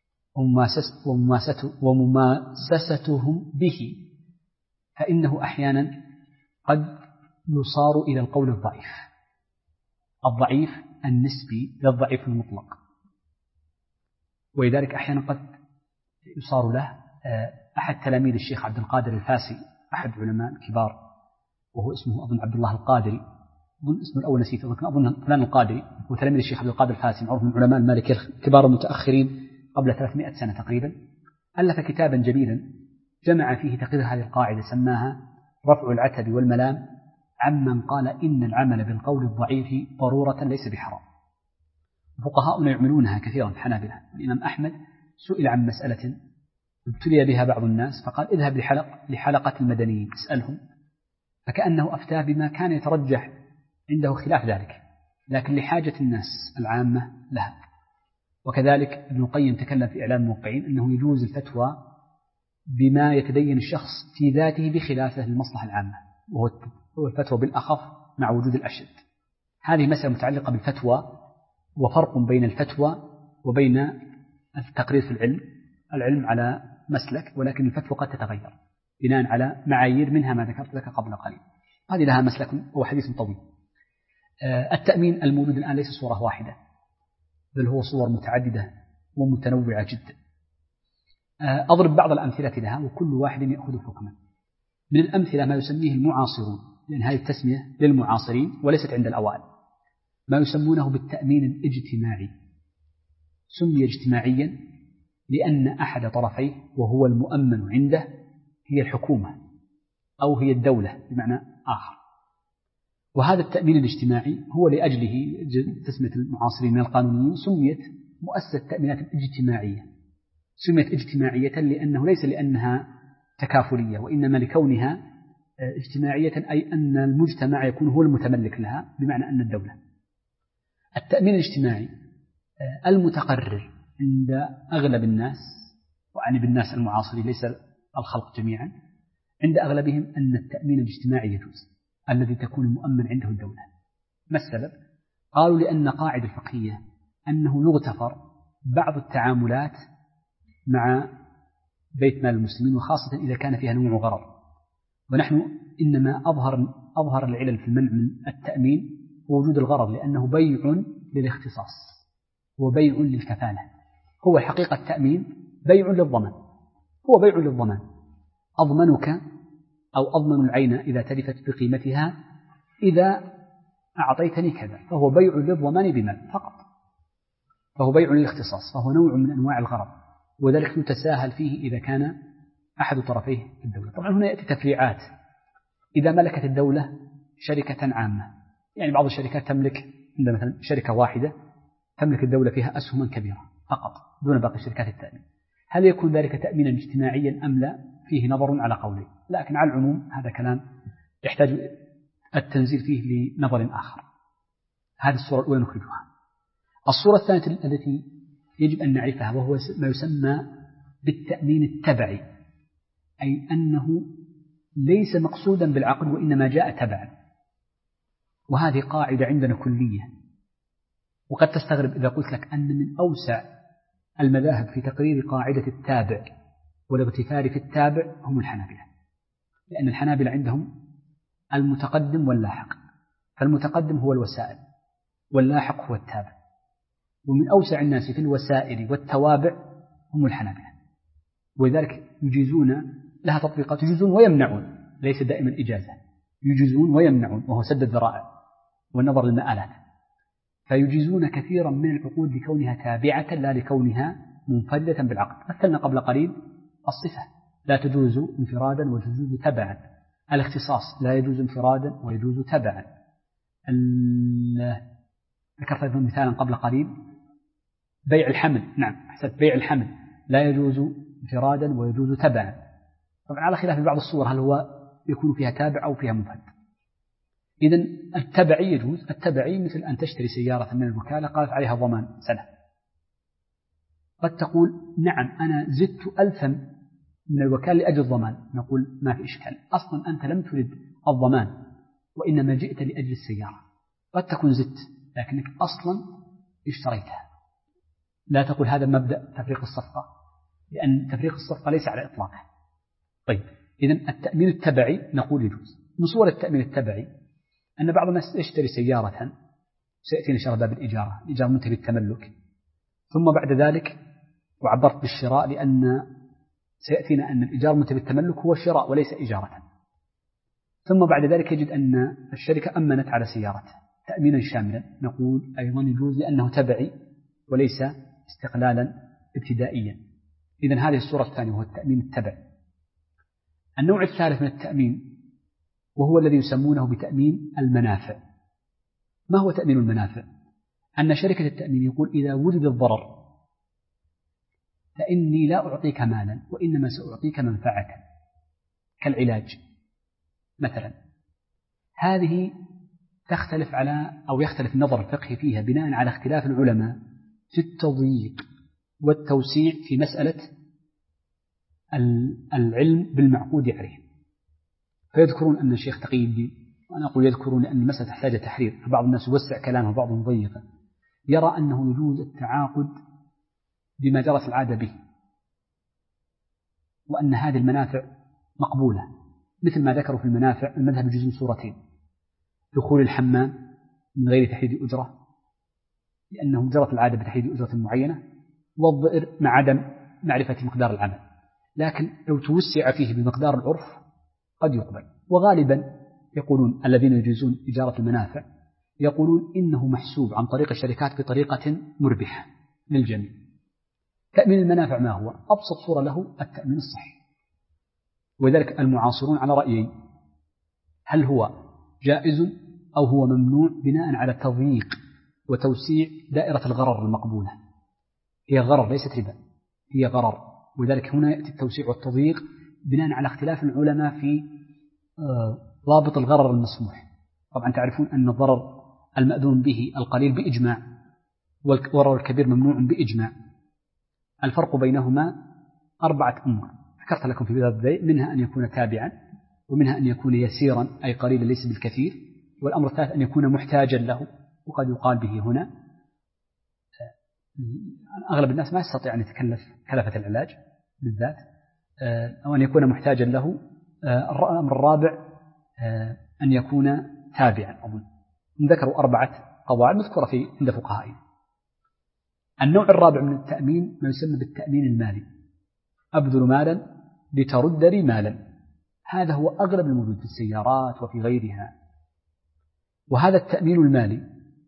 ومماسستهم به، فإنه أحيانا قد يصار إلى القول الضعيف النسبي للضعيف المطلق، ولذلك أحيانا قد يصار له. أحد تلاميذ الشيخ عبد القادر الفاسي، أحد علماء الكبار، وهو اسمه أظن عبد الله القادري، أظن اسمه الأول نسيت، أظن فلان القادري، هو تلاميذ الشيخ عبد القادر الفاسي، معروف من علماء المالكية الكبار المتأخرين قبل 300 سنة تقريبا. ألف كتابا جميلا جمع فيه تقرير هذه القاعدة، سماها رفع العتب والملام عمن قال إن العمل بالقول الضعيف ضرورة ليس بحرام. فقهاؤنا يعملونها كثيرا، الحنابلة. الإمام أحمد سئل عن مسألة ابتلي بها بعض الناس، فقال اذهب لحلقة المدنيين اسألهم، فكأنه أفتى بما كان يترجح عنده خلاف ذلك، لكن لحاجة الناس العامة لها. وكذلك ابن القيم تكلم في إعلام الموقعين أنه يجوز الفتوى بما يتدين الشخص في ذاته بخلافه للمصلحة العامة، وهو الفتوى بالأخف مع وجود الأشد. هذه مسألة متعلقة بالفتوى، وفرق بين الفتوى وبين التقرير في العلم على مسلك، ولكن الفتوى قد تتغير بناء على معايير، منها ما ذكرت لك قبل قليل، هذه لها مسلك وحديث طويل. التأمين الموجود الآن ليس صورة واحدة، بل هو صور متعددة ومتنوعة جدا. أضرب بعض الأمثلة لها وكل واحد يأخذ حكما. من الأمثلة ما يسميه المعاصرون، لأن هذه التسمية للمعاصرين وليست عند الأوائل، ما يسمونه بالتأمين الاجتماعي. سمي اجتماعيا لأن أحد طرفيه وهو المؤمن عنده هي الحكومة أو هي الدولة بمعنى آخر. وهذا التأمين الاجتماعي هو لأجله تسمية المعاصرين من القانونيين سميت مؤسسة التأمينات الاجتماعية. سميت اجتماعية لأنه ليس لأنها تكافلية، وإنما لكونها اجتماعية، أي أن المجتمع يكون هو المتملك لها، بمعنى أن الدولة. التأمين الاجتماعي المتقرر عند أغلب الناس، وأعني بالناس المعاصرين ليس الخلق جميعا، عند أغلبهم أن التأمين الاجتماعي يجوز. الذي تكون مؤمن عنده الدولة. ما السبب؟ قالوا لأن قاعدة الفقهية أنه يغتفر بعض التعاملات مع بيت مال المسلمين، وخاصة إذا كان فيها نوع غرر. ونحن إنما أظهر العلل في المنع من التأمين ووجود الغرر، لأنه بيع للاختصاص وبيع للكفالة. هو حقيقة التأمين بيع للضمان، هو بيع للضمان. أضمنك أو أضمن العين إذا تلفت بقيمتها إذا أعطيتني كذا، فهو بيع للضمان بمال فقط، فهو بيع للاختصاص، فهو نوع من أنواع الغرر، وذلك يتساهل فيه إذا كان أحد طرفيه في الدولة. طبعا هنا يأتي تفريعات. إذا ملكت الدولة شركة عامة، يعني بعض الشركات تملك، عندنا مثلا شركة واحدة تملك الدولة فيها أسهما كبيرة فقط دون باقي شركات التأمين، هل يكون ذلك تأمينا اجتماعيا أم لا؟ فيه نظر على قوله، لكن على العموم هذا كلام يحتاج التنزيل فيه لنظر آخر. هذه الصورة الأولى نخرجها. الصورة الثانية التي يجب أن نعرفها وهو ما يسمى بالتأمين التبعي، أي أنه ليس مقصودا بالعقد وإنما جاء تبعا. وهذه قاعدة عندنا كلية، وقد تستغرب إذا قلت لك أن من أوسع المذاهب في تقرير قاعدة التابع والاغتفار في التابع هم الحنابلة، لأن الحنابلة عندهم المتقدم واللاحق، فالمتقدم هو الوسائل واللاحق هو التابع، ومن أوسع الناس في الوسائل والتوابع هم الحنابلة، ولذلك يجيزون لها تطبيقات، يجيزون ويمنعون، ليس دائما إجازة، يجيزون ويمنعون، وهو سد الذرائع والنظر للمآلات. فيجيزون كثيرا من العقود لكونها تابعة لا لكونها منفردة بالعقد. مثلنا قبل قليل الصفة لا تجوز انفرادا وتجوز تبعا، الاختصاص لا يجوز انفرادا ويجوز تبعا. ذكرت أيضا مثالا قبل قليل بيع الحمل، نعم أحسنت، بيع الحمل لا يجوز انفرادا ويجوز تبعا. طبعا على خلاف بعض الصور هل هو يكون فيها تابع أو فيها منفرد. إذن التبعي يجوز، التبعي مثل أن تشتري سيارة من الوكالة قالت عليها ضمان سنة، قد تقول نعم أنا زدت 1000 من الوكالة لأجل الضمان، نقول ما في إشكال، أصلا أنت لم ترد الضمان وإنما جئت لأجل السيارة، قد تكون زدت لكنك أصلا اشتريتها. لا تقول هذا مبدأ تفريق الصفقة، لأن تفريق الصفقة ليس على إطلاقه. طيب إذن التأمين التبعي نقول يجوز. من صور التأمين التبعي أن بعض الناس يشتري سيارة، سيأتينا شرح باب الإجارة، الإجارة منتهي بالتملك، ثم بعد ذلك وعبرت بالشراء لأن سيأتينا أن الإجارة منتهي بالتملك هو شراء وليس إجارة، ثم بعد ذلك يجد أن الشركة أمنت على سيارته تأمينا شاملا، نقول أيضا يجوز لأنه تبعي وليس استقلالا ابتدائيا. إذن هذه الصورة الثانية وهو التأمين التبعي. النوع الثالث من التأمين وهو الذي يسمونه بتأمين المنافع. ما هو تأمين المنافع؟ أن شركة التأمين يقول إذا وجد الضرر فإني لا أعطيك مالا وإنما سأعطيك منفعة كالعلاج مثلا. هذه تختلف على أو يختلف النظر الفقهي فيها بناء على اختلاف العلماء في التضييق والتوسيع في مسألة العلم بالمعقود عليه. فيذكرون أن الشيخ تقي الدين، وأنا أقول يذكرون أن المسألة تحتاج تحرير، فبعض الناس يوسع كلامه وبعضهم ضيقه، يرى أنه يجوز التعاقد بما جرت العادة به، وأن هذه المنافع مقبولة، مثل ما ذكروا في المنافع المذهب يجوز صورتين: دخول الحمام من غير تحديد أجرة لأنه جرت العادة بتحديد أجرة معينة، والضئر مع عدم معرفة مقدار العمل، لكن لو توسع فيه بمقدار العرف قد يقبل. وغالبا يقولون الذين يجوزون إجارة المنافع يقولون إنه محسوب عن طريق الشركات بطريقة مربحة للجميع. تأمين المنافع ما هو؟ أبسط صورة له التأمين الصحي، وذلك المعاصرون على رأيين: هل هو جائز أو هو ممنوع بناء على تضييق وتوسيع دائرة الغرر المقبولة. هي غرر ليست ربا، هي غرر، وذلك هنا يأتي التوسيع والتضييق بناء على اختلاف العلماء في ضابط الغرر المسموح. طبعا تعرفون أن الضرر المأذون به القليل بإجماع، والضرر الكبير ممنوع بإجماع. الفرق بينهما 4 أمور ذكرت لكم في بداية البداية، منها أن يكون تابعا، ومنها أن يكون يسيرا أي قليلا ليس بالكثير. والأمر الثالث أن يكون محتاجا له، وقد يقال به هنا أغلب الناس ما يستطيع أن يتكلف كلفة العلاج بالذات، أو أن يكون محتاجا له. الأمر الرابع أن يكون تابعا. أظن ذكروا 4 قواعد مذكورة عند فقهائنا. النوع الرابع من التأمين ما يسمى بالتأمين المالي، أبذل مالا لترد لي مالا. هذا هو أغلب الموجود في السيارات وفي غيرها. وهذا التأمين المالي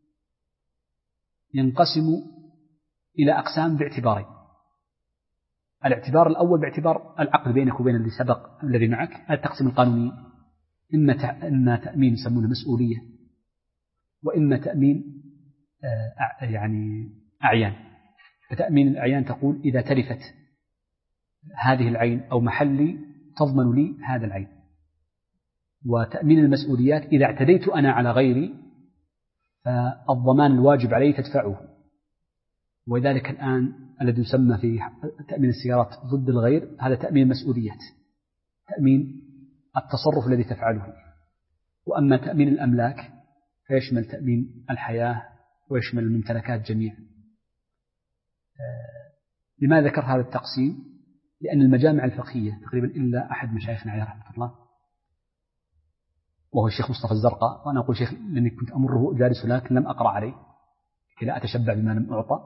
ينقسم إلى أقسام باعتبارين. الاعتبار الأول باعتبار العقد بينك وبين اللي سبق الذي معك، هذا التقسيم القانوني. إما تأمين يسمونه مسؤولية، وإما تأمين يعني أعيان. فتأمين الأعيان تقول إذا تلفت هذه العين أو محلي تضمن لي هذا العين. وتأمين المسؤوليات إذا اعتديت أنا على غيري فالضمان الواجب علي تدفعه. وذلك الآن الذي يسمى في تأمين السيارات ضد الغير هذا تأمين المسؤوليات، تأمين التصرف الذي تفعله. وأما تأمين الأملاك فيشمل تأمين الحياة ويشمل الممتلكات جميعا. لماذا ذكر هذا التقسيم؟ لأن المجامع الفقهية تقريبا إلا أحد مشايخنا عليه رحمة الله وهو الشيخ مصطفى الزرقاء، وأنا أقول شيخ لأني كنت أمره جالس لكن لم أقرأ عليه كلا أتشبع بما لم أعطى.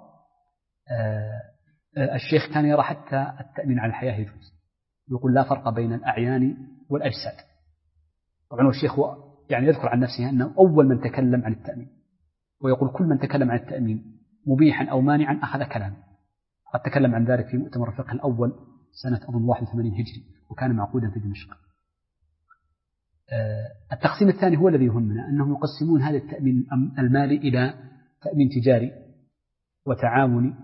الشيخ كان يرى حتى التأمين على الحياة يجوز، يقول لا فرق بين الأعيان والأجساد. طبعا الشيخ يعني يذكر عن نفسه أنه أول من تكلم عن التأمين، ويقول كل من تكلم عن التأمين مبيحا أو مانعا أخذ كلامه. قد تكلم عن ذلك في مؤتمر الفقه الأول سنة أظن 81 هجري، وكان معقودا في دمشق. التقسيم الثاني هو الذي يهمنا، أنهم يقسمون هذا التأمين المالي إلى تأمين تجاري وتعاوني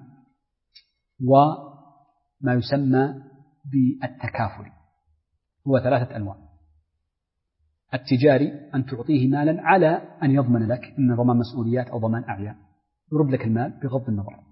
وما يسمى بالتكافل. هو 3 أنواع. التجاري أن تعطيه مالا على أن يضمن لك، إما ضمان مسؤوليات أو ضمان أعيان، يرد لك المال بغض النظر.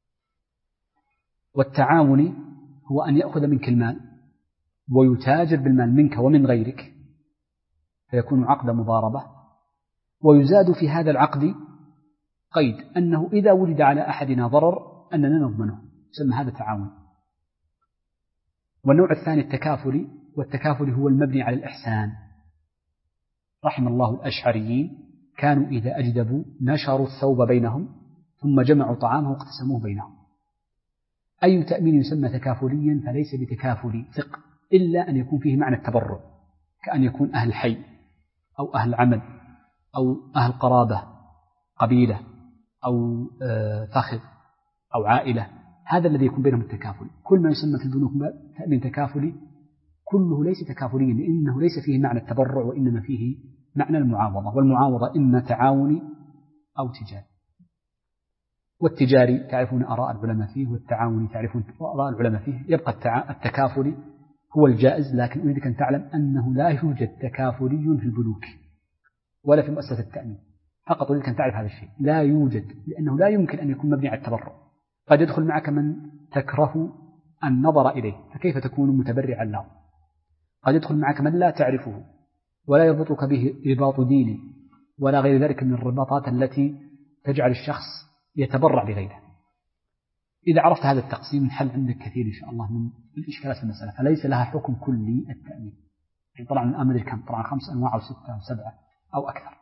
والتعاوني هو أن يأخذ منك المال ويتاجر بالمال منك ومن غيرك، فيكون عقد مضاربة. ويزاد في هذا العقد قيد أنه إذا وجد على أحدنا ضرر أننا نضمنه، يسمى هذا تعاون. والنوع الثاني التكافلي، والتكافل هو المبني على الإحسان. رحم الله الأشعريين كانوا إذا أجدبوا نشروا الثوب بينهم ثم جمعوا طعامه واقتسموه بينهم. أي تأمين يسمى تكافليا فليس بتكافل ثق إلا أن يكون فيه معنى التبرع، كأن يكون أهل حي أو أهل عمل أو أهل قرابة قبيلة أو فخذ أو عائلة. هذا الذي يكون بينهم التكافل. كل ما يسمى في البنوك تأمين تكافلي كله ليس تكافليا، لأنه ليس فيه معنى التبرع وإنما فيه معنى المعاوضة، والمعاوضة إما تعاوني أو تجاري. والتجاري تعرفون آراء العلماء فيه، والتعاوني تعرفون آراء العلماء فيه. يبقى التكافلي هو الجائز، لكن أريدك أن تعلم أنه لا يوجد تكافلي في البنوك ولا في مؤسسة التأمين. فقط أريدك أن تعرف هذا الشيء، لا يوجد، لأنه لا يمكن أن يكون مبني على التبرع. قد يدخل معك من تكره النظر إليه، فكيف تكون متبرعا له؟ قد يدخل معك من لا تعرفه ولا يربطك به رباط ديني ولا غير ذلك من الرباطات التي تجعل الشخص يتبرع لغيره. إذا عرفت هذا التقسيم حل عندك كثير إن شاء الله من الإشكالات في المسألة. فليس لها حكم كلي التأمين، يعني طبعا الآن مدري كم، طبعا 5 أنواع أو 6 أو 7 أو أكثر.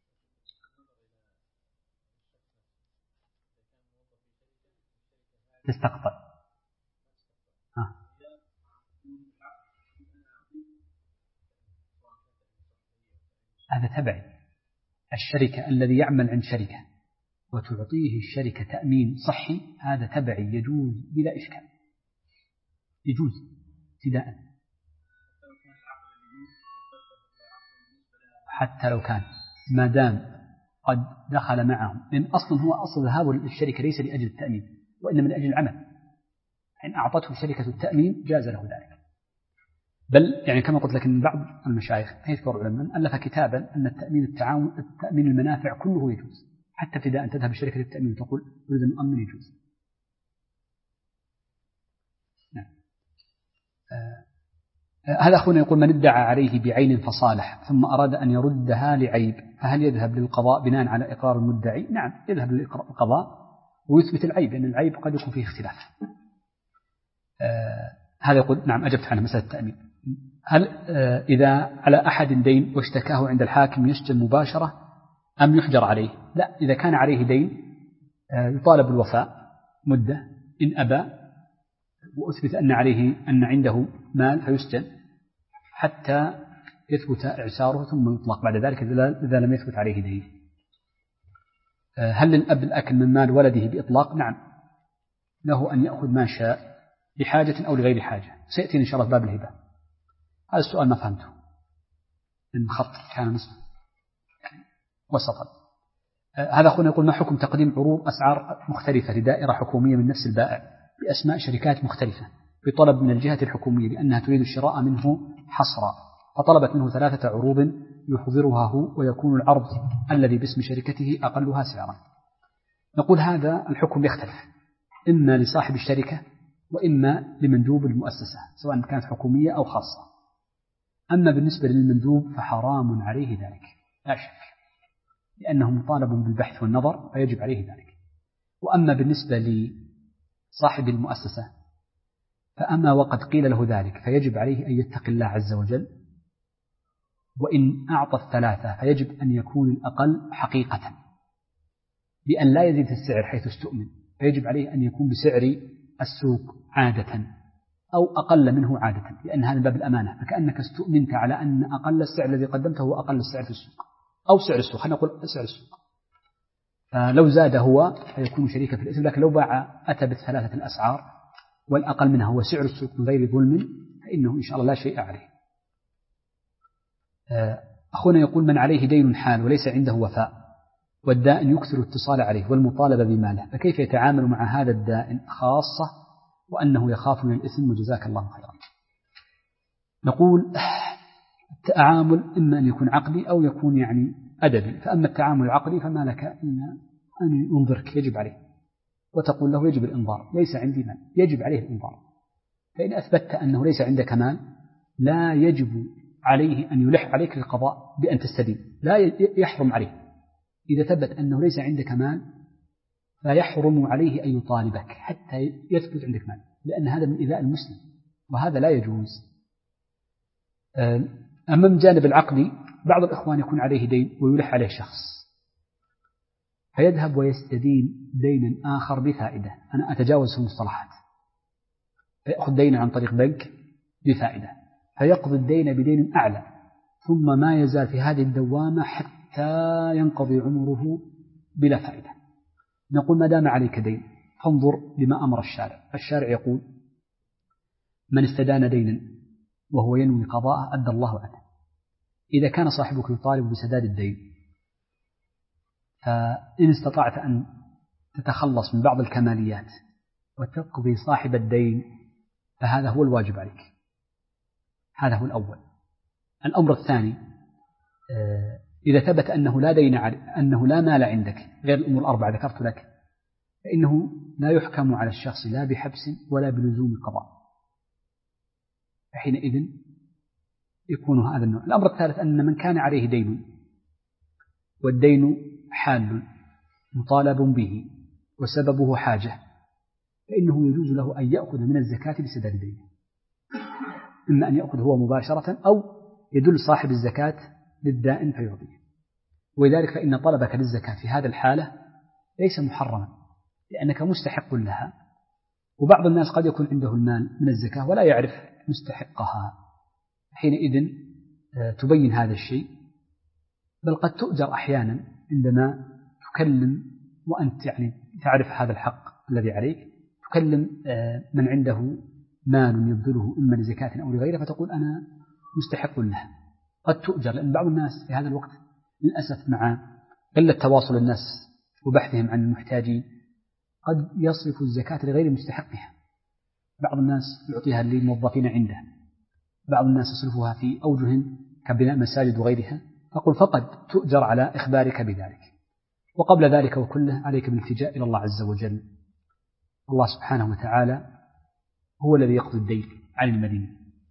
تستقطع هذا تبعي. الشركة الذي يعمل عند شركة وتعطيه الشركة تأمين صحي هذا تبعي، يجوز بلا إشكال، يجوز ابتداء حتى لو كان، ما دام قد دخل معهم. لأن أصلا هو أصل ذهاب الشركة ليس لأجل التأمين وإنما من أجل العمل. إن أعطته شركة التأمين جاز له ذلك. بل يعني كما قلت لك إن بعض المشايخ يذكر علماء ألف كتابا أن التأمين المنافع كله يجوز، حتى ابتداء أن تذهب شركة التأمين وتقول أريد أن أؤمن يجوز. نعم. هذا أخونا يقول: من ادعى عليه بعين فصالح ثم أراد أن يردها لعيب، فهل يذهب للقضاء بناء على إقرار المدعي؟ نعم، يذهب للقضاء ويثبت العيب، لأن العيب قد يكون فيه اختلاف. هذا يقول: نعم، أجبت عنه مسألة التأمين. هل إذا على أحد دين واشتكاه عند الحاكم يسجن مباشرة أم يحجر عليه؟ لا، إذا كان عليه دين يطالب بالوفاء مدة، إن أبى وأثبت أن عنده مال فيسجن حتى يثبت إعساره ثم يطلق بعد ذلك إذا لم يثبت عليه دين. هل للأب الأكل من مال ولده بإطلاق؟ نعم، له أن يأخذ ما شاء لحاجة أو لغير حاجة، سيأتي إن شاء الله باب الهبة. هذا السؤال ما فهمته، إن خط كان نصف وسطا. هذا أخونا يقول: ما حكم تقديم عروض أسعار مختلفة لدائرة حكومية من نفس البائع بأسماء شركات مختلفة بطلب من الجهة الحكومية لأنها تريد الشراء منه حصرا، فطلبت منه 3 عروض يحضرها هو، ويكون العرض الذي باسم شركته أقلها سعرا؟ نقول: هذا الحكم يختلف، إما لصاحب الشركة وإما لمندوب المؤسسة سواء كانت حكومية أو خاصة. أما بالنسبة للمندوب فحرام عليه ذلك لا شك، لأنه مطالب بالبحث والنظر فيجب عليه ذلك. وأما بالنسبة لصاحب المؤسسة فأما وقد قيل له ذلك فيجب عليه أن يتقي الله عز وجل، وإن أعطى 3 فيجب أن يكون الأقل حقيقة بأن لا يزيد السعر حيث استؤمن، فيجب عليه أن يكون بسعر السوق عادة أو أقل منه عادة، لأن هذا باب الأمانة، فكأنك استؤمنت على أن أقل السعر الذي قدمته هو أقل السعر في السوق أو سعر السوق، خلينا نقول سعر السوق. فلو زاد هو فيكون شريكا في الإثم، لكن لو باع أتى ب3 الأسعار والأقل منها هو سعر السوق من غير ظلم فإنه إن شاء الله لا شيء عليه. أخونا يقول: من عليه دين حال وليس عنده وفاء والدائن يكثر الاتصال عليه والمطالبة بماله، فكيف يتعامل مع هذا الدائن خاصة وأنه يخاف من الإثم؟ وجزاك الله خيرا. نقول: التعامل إما أن يكون عقلي أو يكون أدبي. فأما التعامل العقلي فما لك إلا أن ينظرك، يجب عليه، وتقول له يجب الإنظار، ليس عندي مال، يجب عليه الإنظار. فإن أثبتت أنه ليس عندك مال لا يجب عليه أن يلح عليك القضاء بأن تستدين، لا يحرم عليه. إذا ثبت أنه ليس عندك مال فيحرم عليه أن يطالبك حتى يثبت عندك مال، لأن هذا من إيذاء المسلم وهذا لا يجوز. أما من جانب العقدي بعض الإخوان يكون عليه دين ويلح عليه شخص فيذهب ويستدين دينا آخر بفائدة، أنا أتجاوز في المصطلحات، فيأخذ دينا عن طريق بنك بفائدة فيقضي الدين بدين أعلى، ثم ما يزال في هذه الدوامة حتى ينقضي عمره بلا فائدة. نقول: ما دام عليك دين فانظر لما أمر الشارع. الشارع يقول: من استدان دينا وهو ينوي قضاءه أدى الله عنه. إذا كان صاحبك يطالب بسداد الدين فإن استطعت أن تتخلص من بعض الكماليات وتقضي صاحب الدين فهذا هو الواجب عليك. هذا هو الأول. الأمر الثاني: إذا ثبت أنه لا دين أنه لا مال عندك غير الأمور الأربعة ذكرت لك فإنه لا يحكم على الشخص لا بحبس ولا بلزوم القضاء، فحينئذ يكون هذا النوع. الأمر الثالث: أن من كان عليه دين والدين حال مطالب به وسببه حاجة فإنه يجوز له أن يأخذ من الزكاة بسداد دينه، إما أن يأخذ هو مباشرة أو يدل صاحب الزكاة للدائن فيعطيه. ولذلك فإن طلبك للزكاة في هذا الحالة ليس محرما لأنك مستحق لها، وبعض الناس قد يكون عنده المال من الزكاة ولا يعرف مستحقها، حينئذ تبين هذا الشيء، بل قد تؤجر أحيانا عندما تكلم وأنت تعرف هذا الحق الذي عليك، تكلم من عنده مال يبذله إما لزكاة أو لغيره فتقول أنا مستحق لها، قد تؤجر. لأن بعض الناس في هذا الوقت للأسف مع قلة تواصل الناس وبحثهم عن المحتاجين قد يصرف الزكاة لغير مستحقها. بعض الناس يعطيها للموظفين عنده، بعض الناس يصرفها في أوجه كبناء مساجد وغيرها، فقل فقد تؤجر على إخبارك بذلك. وقبل ذلك وكله عليك بالالتجاء إلى الله عز وجل. الله سبحانه وتعالى هو الذي يقضي الدين عن المدين،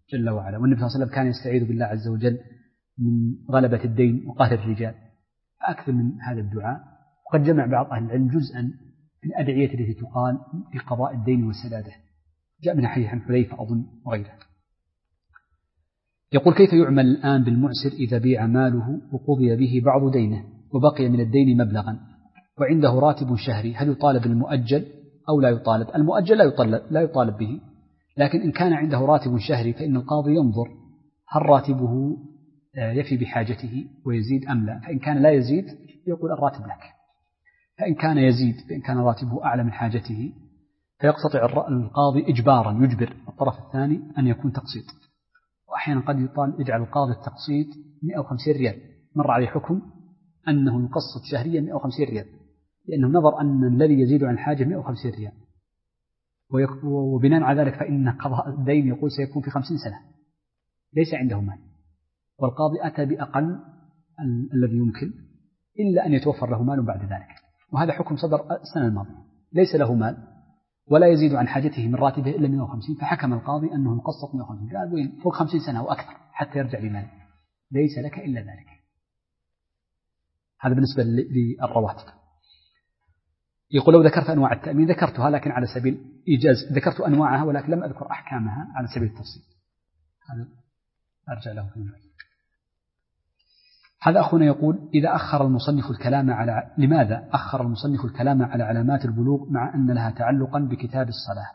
جل وعلا. والنبي صلى الله عليه وسلم كان يستعيذ بالله عز وجل من غلبة الدين وقهر الرجال أكثر من هذا الدعاء. وقد جمع بعض أهل العلم جزءا من الأدعية التي تقال في قضاء الدين وسداده، جاء من حديث عن حذيفة أظن وغيره. يقول: كيف يعمل الآن بالمعسر إذا بيع ماله وقضي به بعض دينه وبقي من الدين مبلغا وعنده راتب شهري، هل يطالب المؤجل أو لا يطالب؟ المؤجل لا يطالب به، لكن إن كان عنده راتب شهري فإن القاضي ينظر هل راتبه يفي بحاجته ويزيد أم لا، فإن كان لا يزيد يقول الراتب لك، فإن كان يزيد فإن كان راتبه أعلى من حاجته فيقتطع القاضي إجبارا، يجبر الطرف الثاني أن يكون تقسيط. وأحيانا قد يجعل القاضي التقسيط 150 ريال، مر عليه حكم أنه يقسط شهريا 150 ريال، لأنه نظر أن الذي يزيد عن الحاجة 150 ريال، وبناء على ذلك فإن قضاء الدين يقول سيكون في 50 سنة، ليس عنده مال، والقاضي أتى بأقل الذي يمكن إلا أن يتوفر له مال بعد ذلك. وهذا حكم صدر السنة الماضية، ليس له مال ولا يزيد عن حاجته من راتبه إلا 150، فحكم القاضي أنه يقسط 150، قال وين فوق 50 سنة وأكثر حتى يرجع بماله، ليس لك إلا ذلك. هذا بالنسبة للرواتب. يقول: لو ذكرت أنواع التأمين ذكرتها لكن على سبيل إيجاز، ذكرت أنواعها ولكن لم أذكر أحكامها على سبيل التفصيل، هذا أرجع له في المال. هذا أخونا يقول: لماذا أخر المصنف الكلام على علامات البلوغ مع أن لها تعلقا بكتاب الصلاة؟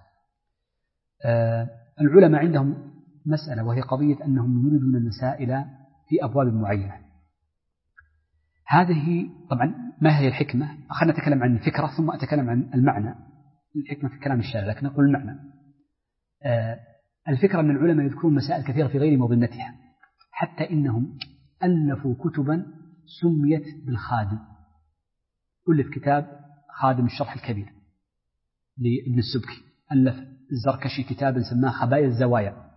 العلماء عندهم مسألة، وهي قضية أنهم يريدون المسائل في أبواب معينة. هذه طبعا ما هي الحكمة؟ خلينا نتكلم عن الفكرة ثم أتكلم عن المعنى. الحكمة في كلام الشارع، لكن نقول المعنى. الفكرة أن العلماء يذكرون مسائل كثيرة في غير مظنتها، حتى إنهم ألفوا كتبا سميت بالخادم. ألف كتاب خادم الشرح الكبير لابن السبكي، ألف الزركشي كتابا سماه خبايا الزوايا،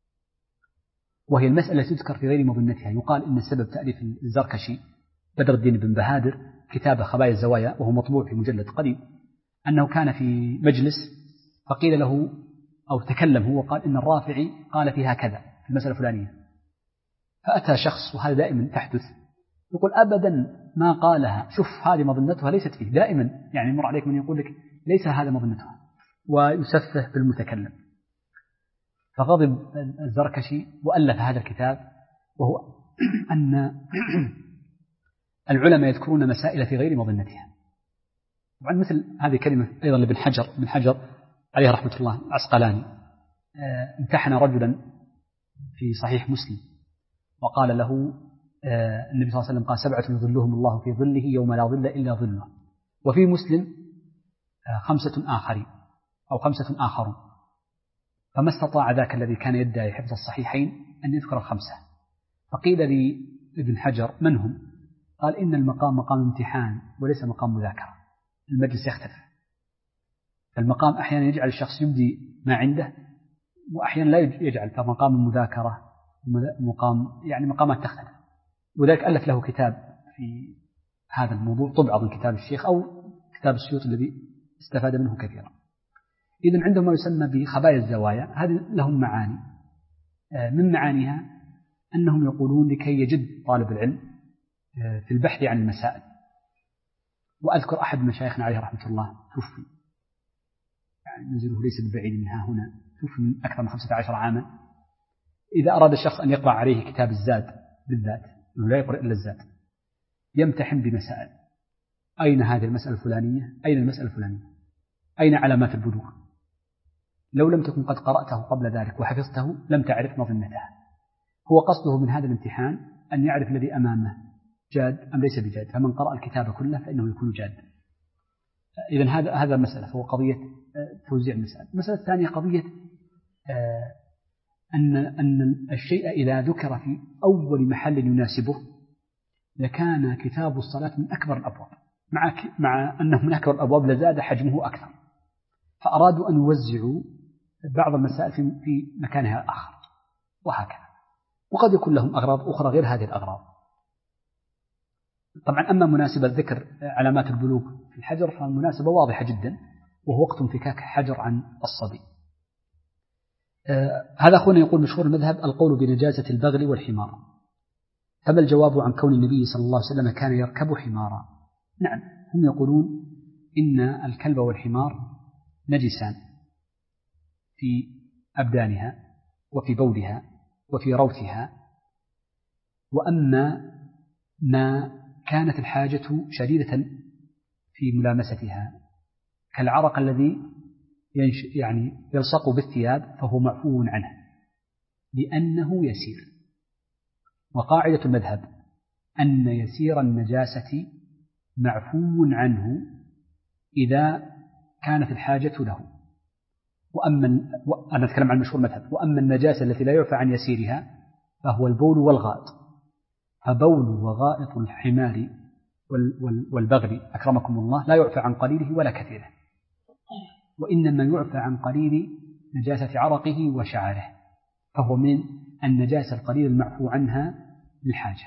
وهي المسألة تذكر في غير مظنتها. يقال إن سبب تأليف الزركشي بدر الدين بن بهادر كتاب خبايا الزوايا، وهو مطبوع في مجلد قديم، أنه كان في مجلس فقيل له أو تكلم هو قال إن الرافعي قال فيها كذا في المسألة الفلانية، فأتى شخص، وهذا دائما تحدث، يقول أبدا ما قالها، شوف هذه مظنتها ليست فيه، دائما يعني يمر عليك من يقول لك ليس هذا مظنتها، ويسفه بالمتكلم. فغضب الزركشي وألف هذا الكتاب، وهو أن العلماء يذكرون مسائل في غير مظنتها. طبعا مثل هذه كلمة أيضا لابن حجر عليه رحمة الله العسقلاني، امتحن رجلا في صحيح مسلم وقال له النبي صلى الله عليه وسلم قال: 7 يظلهم الله في ظله يوم لا ظل إلا ظله. وفي مسلم 5 آخرين أو 5 آخرون، فما استطاع ذاك الذي كان يدعي حفظ الصحيحين أن يذكر 5. فقيل لابن حجر: من هم؟ قال: إن المقام مقام امتحان وليس مقام مذاكرة، المجلس يختلف. المقام أحيانا يجعل الشخص يبدي ما عنده، وأحيانا لا يجعل، فمقام المذاكرة يعني مقامات تختلف. وذلك ألف له كتاب في هذا الموضوع، طبع من كتاب الشيخ أو كتاب السيوط الذي استفاد منه كثيرا. إذن عندهم ما يسمى بخبايا الزوايا، هذه لهم معاني. من معانيها أنهم يقولون لكي يجد طالب العلم في البحث عن المسائل. وأذكر أحد مشايخنا عليه رحمة الله توفي، يعني منزله ليس ببعيد منها هنا، توفي من أكثر من 15 عاما. إذا أراد الشخص أن يقرأ عليه كتاب الزاد بالذات، أنه لا يقرأ إلا الزاد، يمتحن بمسائل: أين هذه المسألة الفلانية؟ أين المسألة الفلانية؟ أين علامات البلوغ؟ لو لم تكن قد قرأته قبل ذلك وحفظته لم تعرف مظنتها. هو قصده من هذا الامتحان أن يعرف الذي أمامه جاد أم ليس بجاد، فمن قرأ الكتاب كله فإنه يكون جاد. إذن هذا مسألة، فهو قضية توزيع المسائل. المسألة الثانية قضية أن الشيء إذا ذكر في أول محل يناسبه لكان كتاب الصلاة من أكبر الأبواب، مع أنه من أكبر الأبواب لزاد حجمه أكثر، فأرادوا أن يوزعوا بعض المسائل في مكانها الآخر، وهكذا. وقد يكون لهم أغراض أخرى غير هذه الأغراض. طبعا أما مناسبة ذكر علامات البلوغ في الحجر فالمناسبة واضحة جدا، وهو وقت انفكاك حجر عن الصبي. هذا أخونا يقول مشهور المذهب القول بنجاسة البغل والحمار، فما الجواب عن كون النبي صلى الله عليه وسلم كان يركب حمارا؟ نعم، هم يقولون إن الكلب والحمار نجسان في أبدانها وفي بولها وفي روثها، وأما ما كانت الحاجة شديدة في ملامستها كالعرق الذي يعني يلصق بالثياب فهو معفو عنه لأنه يسير. وقاعدة المذهب أن يسير النجاسة معفو عنه إذا كانت الحاجة له. أنا أتكلم عن مشهور المذهب. وأما النجاسة التي لا يعفى عن يسيرها فهو البول والغائط، فبول وغائط الحمار والبغل أكرمكم الله لا يعفى عن قليله ولا كثيره، وإنما يعفى عن قليل نجاسة عرقه وشعره، فهو من النجاسة القليل المعفو عنها للحاجة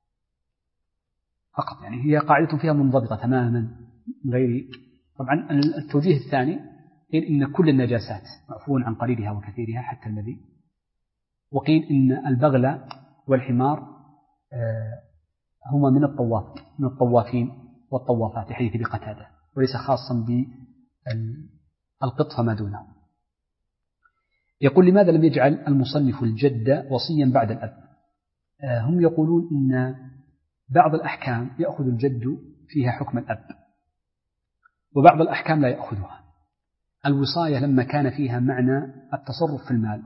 فقط. يعني هي قاعدة فيها منضبطة تماما غير. طبعا التوجيه الثاني قيل إن كل النجاسات معفو عن قليلها وكثيرها حتى الذي، وقيل إن البغل والحمار هما من الطوافين والطوافات في حديث بقتادة، وليس خاصا بالقط فما دونه. يقول لماذا لم يجعل المصنف الجد وصيا بعد الأب؟ هم يقولون إن بعض الأحكام يأخذ الجد فيها حكم الأب وبعض الأحكام لا يأخذها. الوصاية لما كان فيها معنى التصرف في المال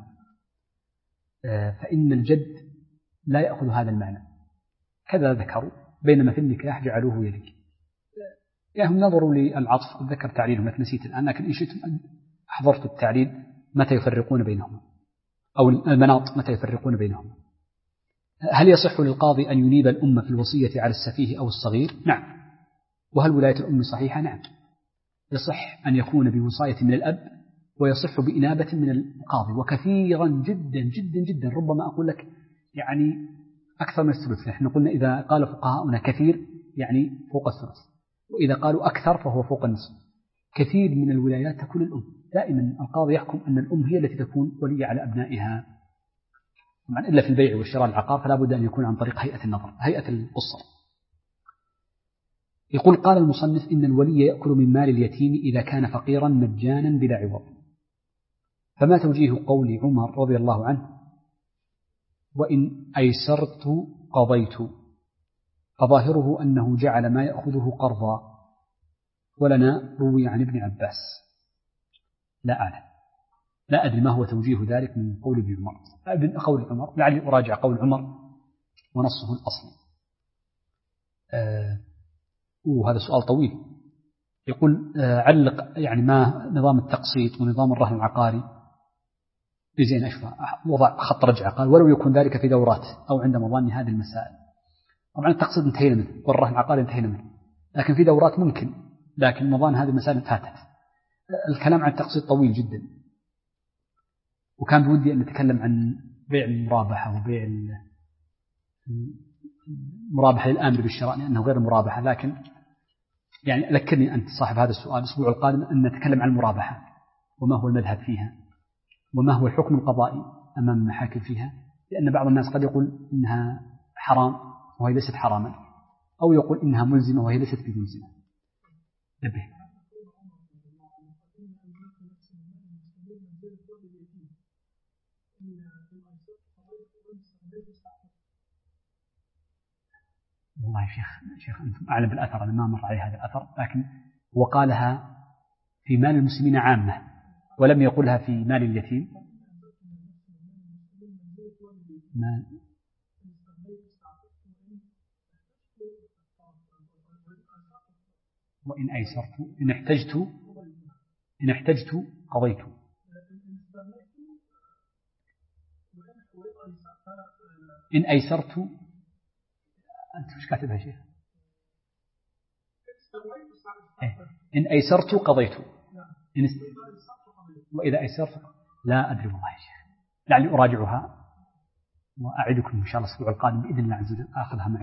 فإن الجد لا يأخذ هذا المعنى، كذا ذكروا، بينما في النكاح جعلوه يلي. يعني هم نظروا للعطف، ذكر تعليلهم لكن نسيت الآن، لكن إن شئتم أن أحضرت التعليل متى يفرقون بينهم أو المناط متى يفرقون بينهم. هل يصح للقاضي أن ينيب الأم في الوصية على السفيه أو الصغير؟ نعم. وهل ولاية الأم صحيحة؟ نعم. يصح أن يكون بوصاية من الأب ويصح بإنابة من القاضي، وكثيرا جدا جدا جدا، ربما أقول لك يعني أكثر من الثلث. نحن قلنا إذا قال فقهاؤنا كثير يعني فوق الثلث، وإذا قالوا أكثر فهو فوق النصف. كثير من الولايات تكون الأم، دائما القاضي يحكم أن الأم هي التي تكون ولية على أبنائها، طبعا إلا في البيع والشراء العقار فلا بد أن يكون عن طريق هيئة النظر، هيئة القصة. يقول قال المصنف إن الولي يأكل من مال اليتيم إذا كان فقيرا مجانا بلا عوض، فما توجيه قول عمر رضي الله عنه وإن أيسرت قضيت؟ فظاهره أنه جعل ما يأخذه قرضا، ولنا روي عن ابن عباس. لا أعلم، لا أدري ما هو توجيه ذلك من قول ابن عمر، قول عمر لعلي أراجع قول عمر ونصه الأصلي. وهذا سؤال طويل. يقول علق يعني ما نظام التقسيط ونظام الرهن العقاري بزين أشفى، وضع خط رجعة، قال ولو يكون ذلك في دورات أو عند مظان هذه المسائل. طبعا التقسيط انتهينا منه والرهن العقاري انتهينا منه، لكن في دورات ممكن، لكن مظان هذه المسائل فاتت. الكلام عن التقسيط طويل جدا، وكان بودي أن نتكلم عن بيع المرابحة وبيع المرابحة للآمر بالشراء لأنه غير المرابحة، لكن يعني ذكرني أنت صاحب هذا السؤال الأسبوع القادم أن نتكلم عن المرابحة وما هو المذهب فيها وما هو الحكم القضائي أمام المحاكم فيها، لأن بعض الناس قد يقول إنها حرام وهي ليست حراما، أو يقول إنها ملزمة وهي ليست بملزمة. نبه. والله يا شيخ أنتم أعلم بالأثر، أنا ما مر علي هذا الأثر، لكن هو قالها في مال المسلمين عامة ولم يقلها في مال اليتيم. وإن أيسرت إن احتجت قضيت. إن أيسرت أنت مش كاتبها شيء. إن أيسرت قضيت. وإذا أيسرت لا أدري والله يا شيخ، لعلي أراجعها وأعدكم إن شاء الله الأسبوع القادم بإذن الله عز وجل آخذها معي.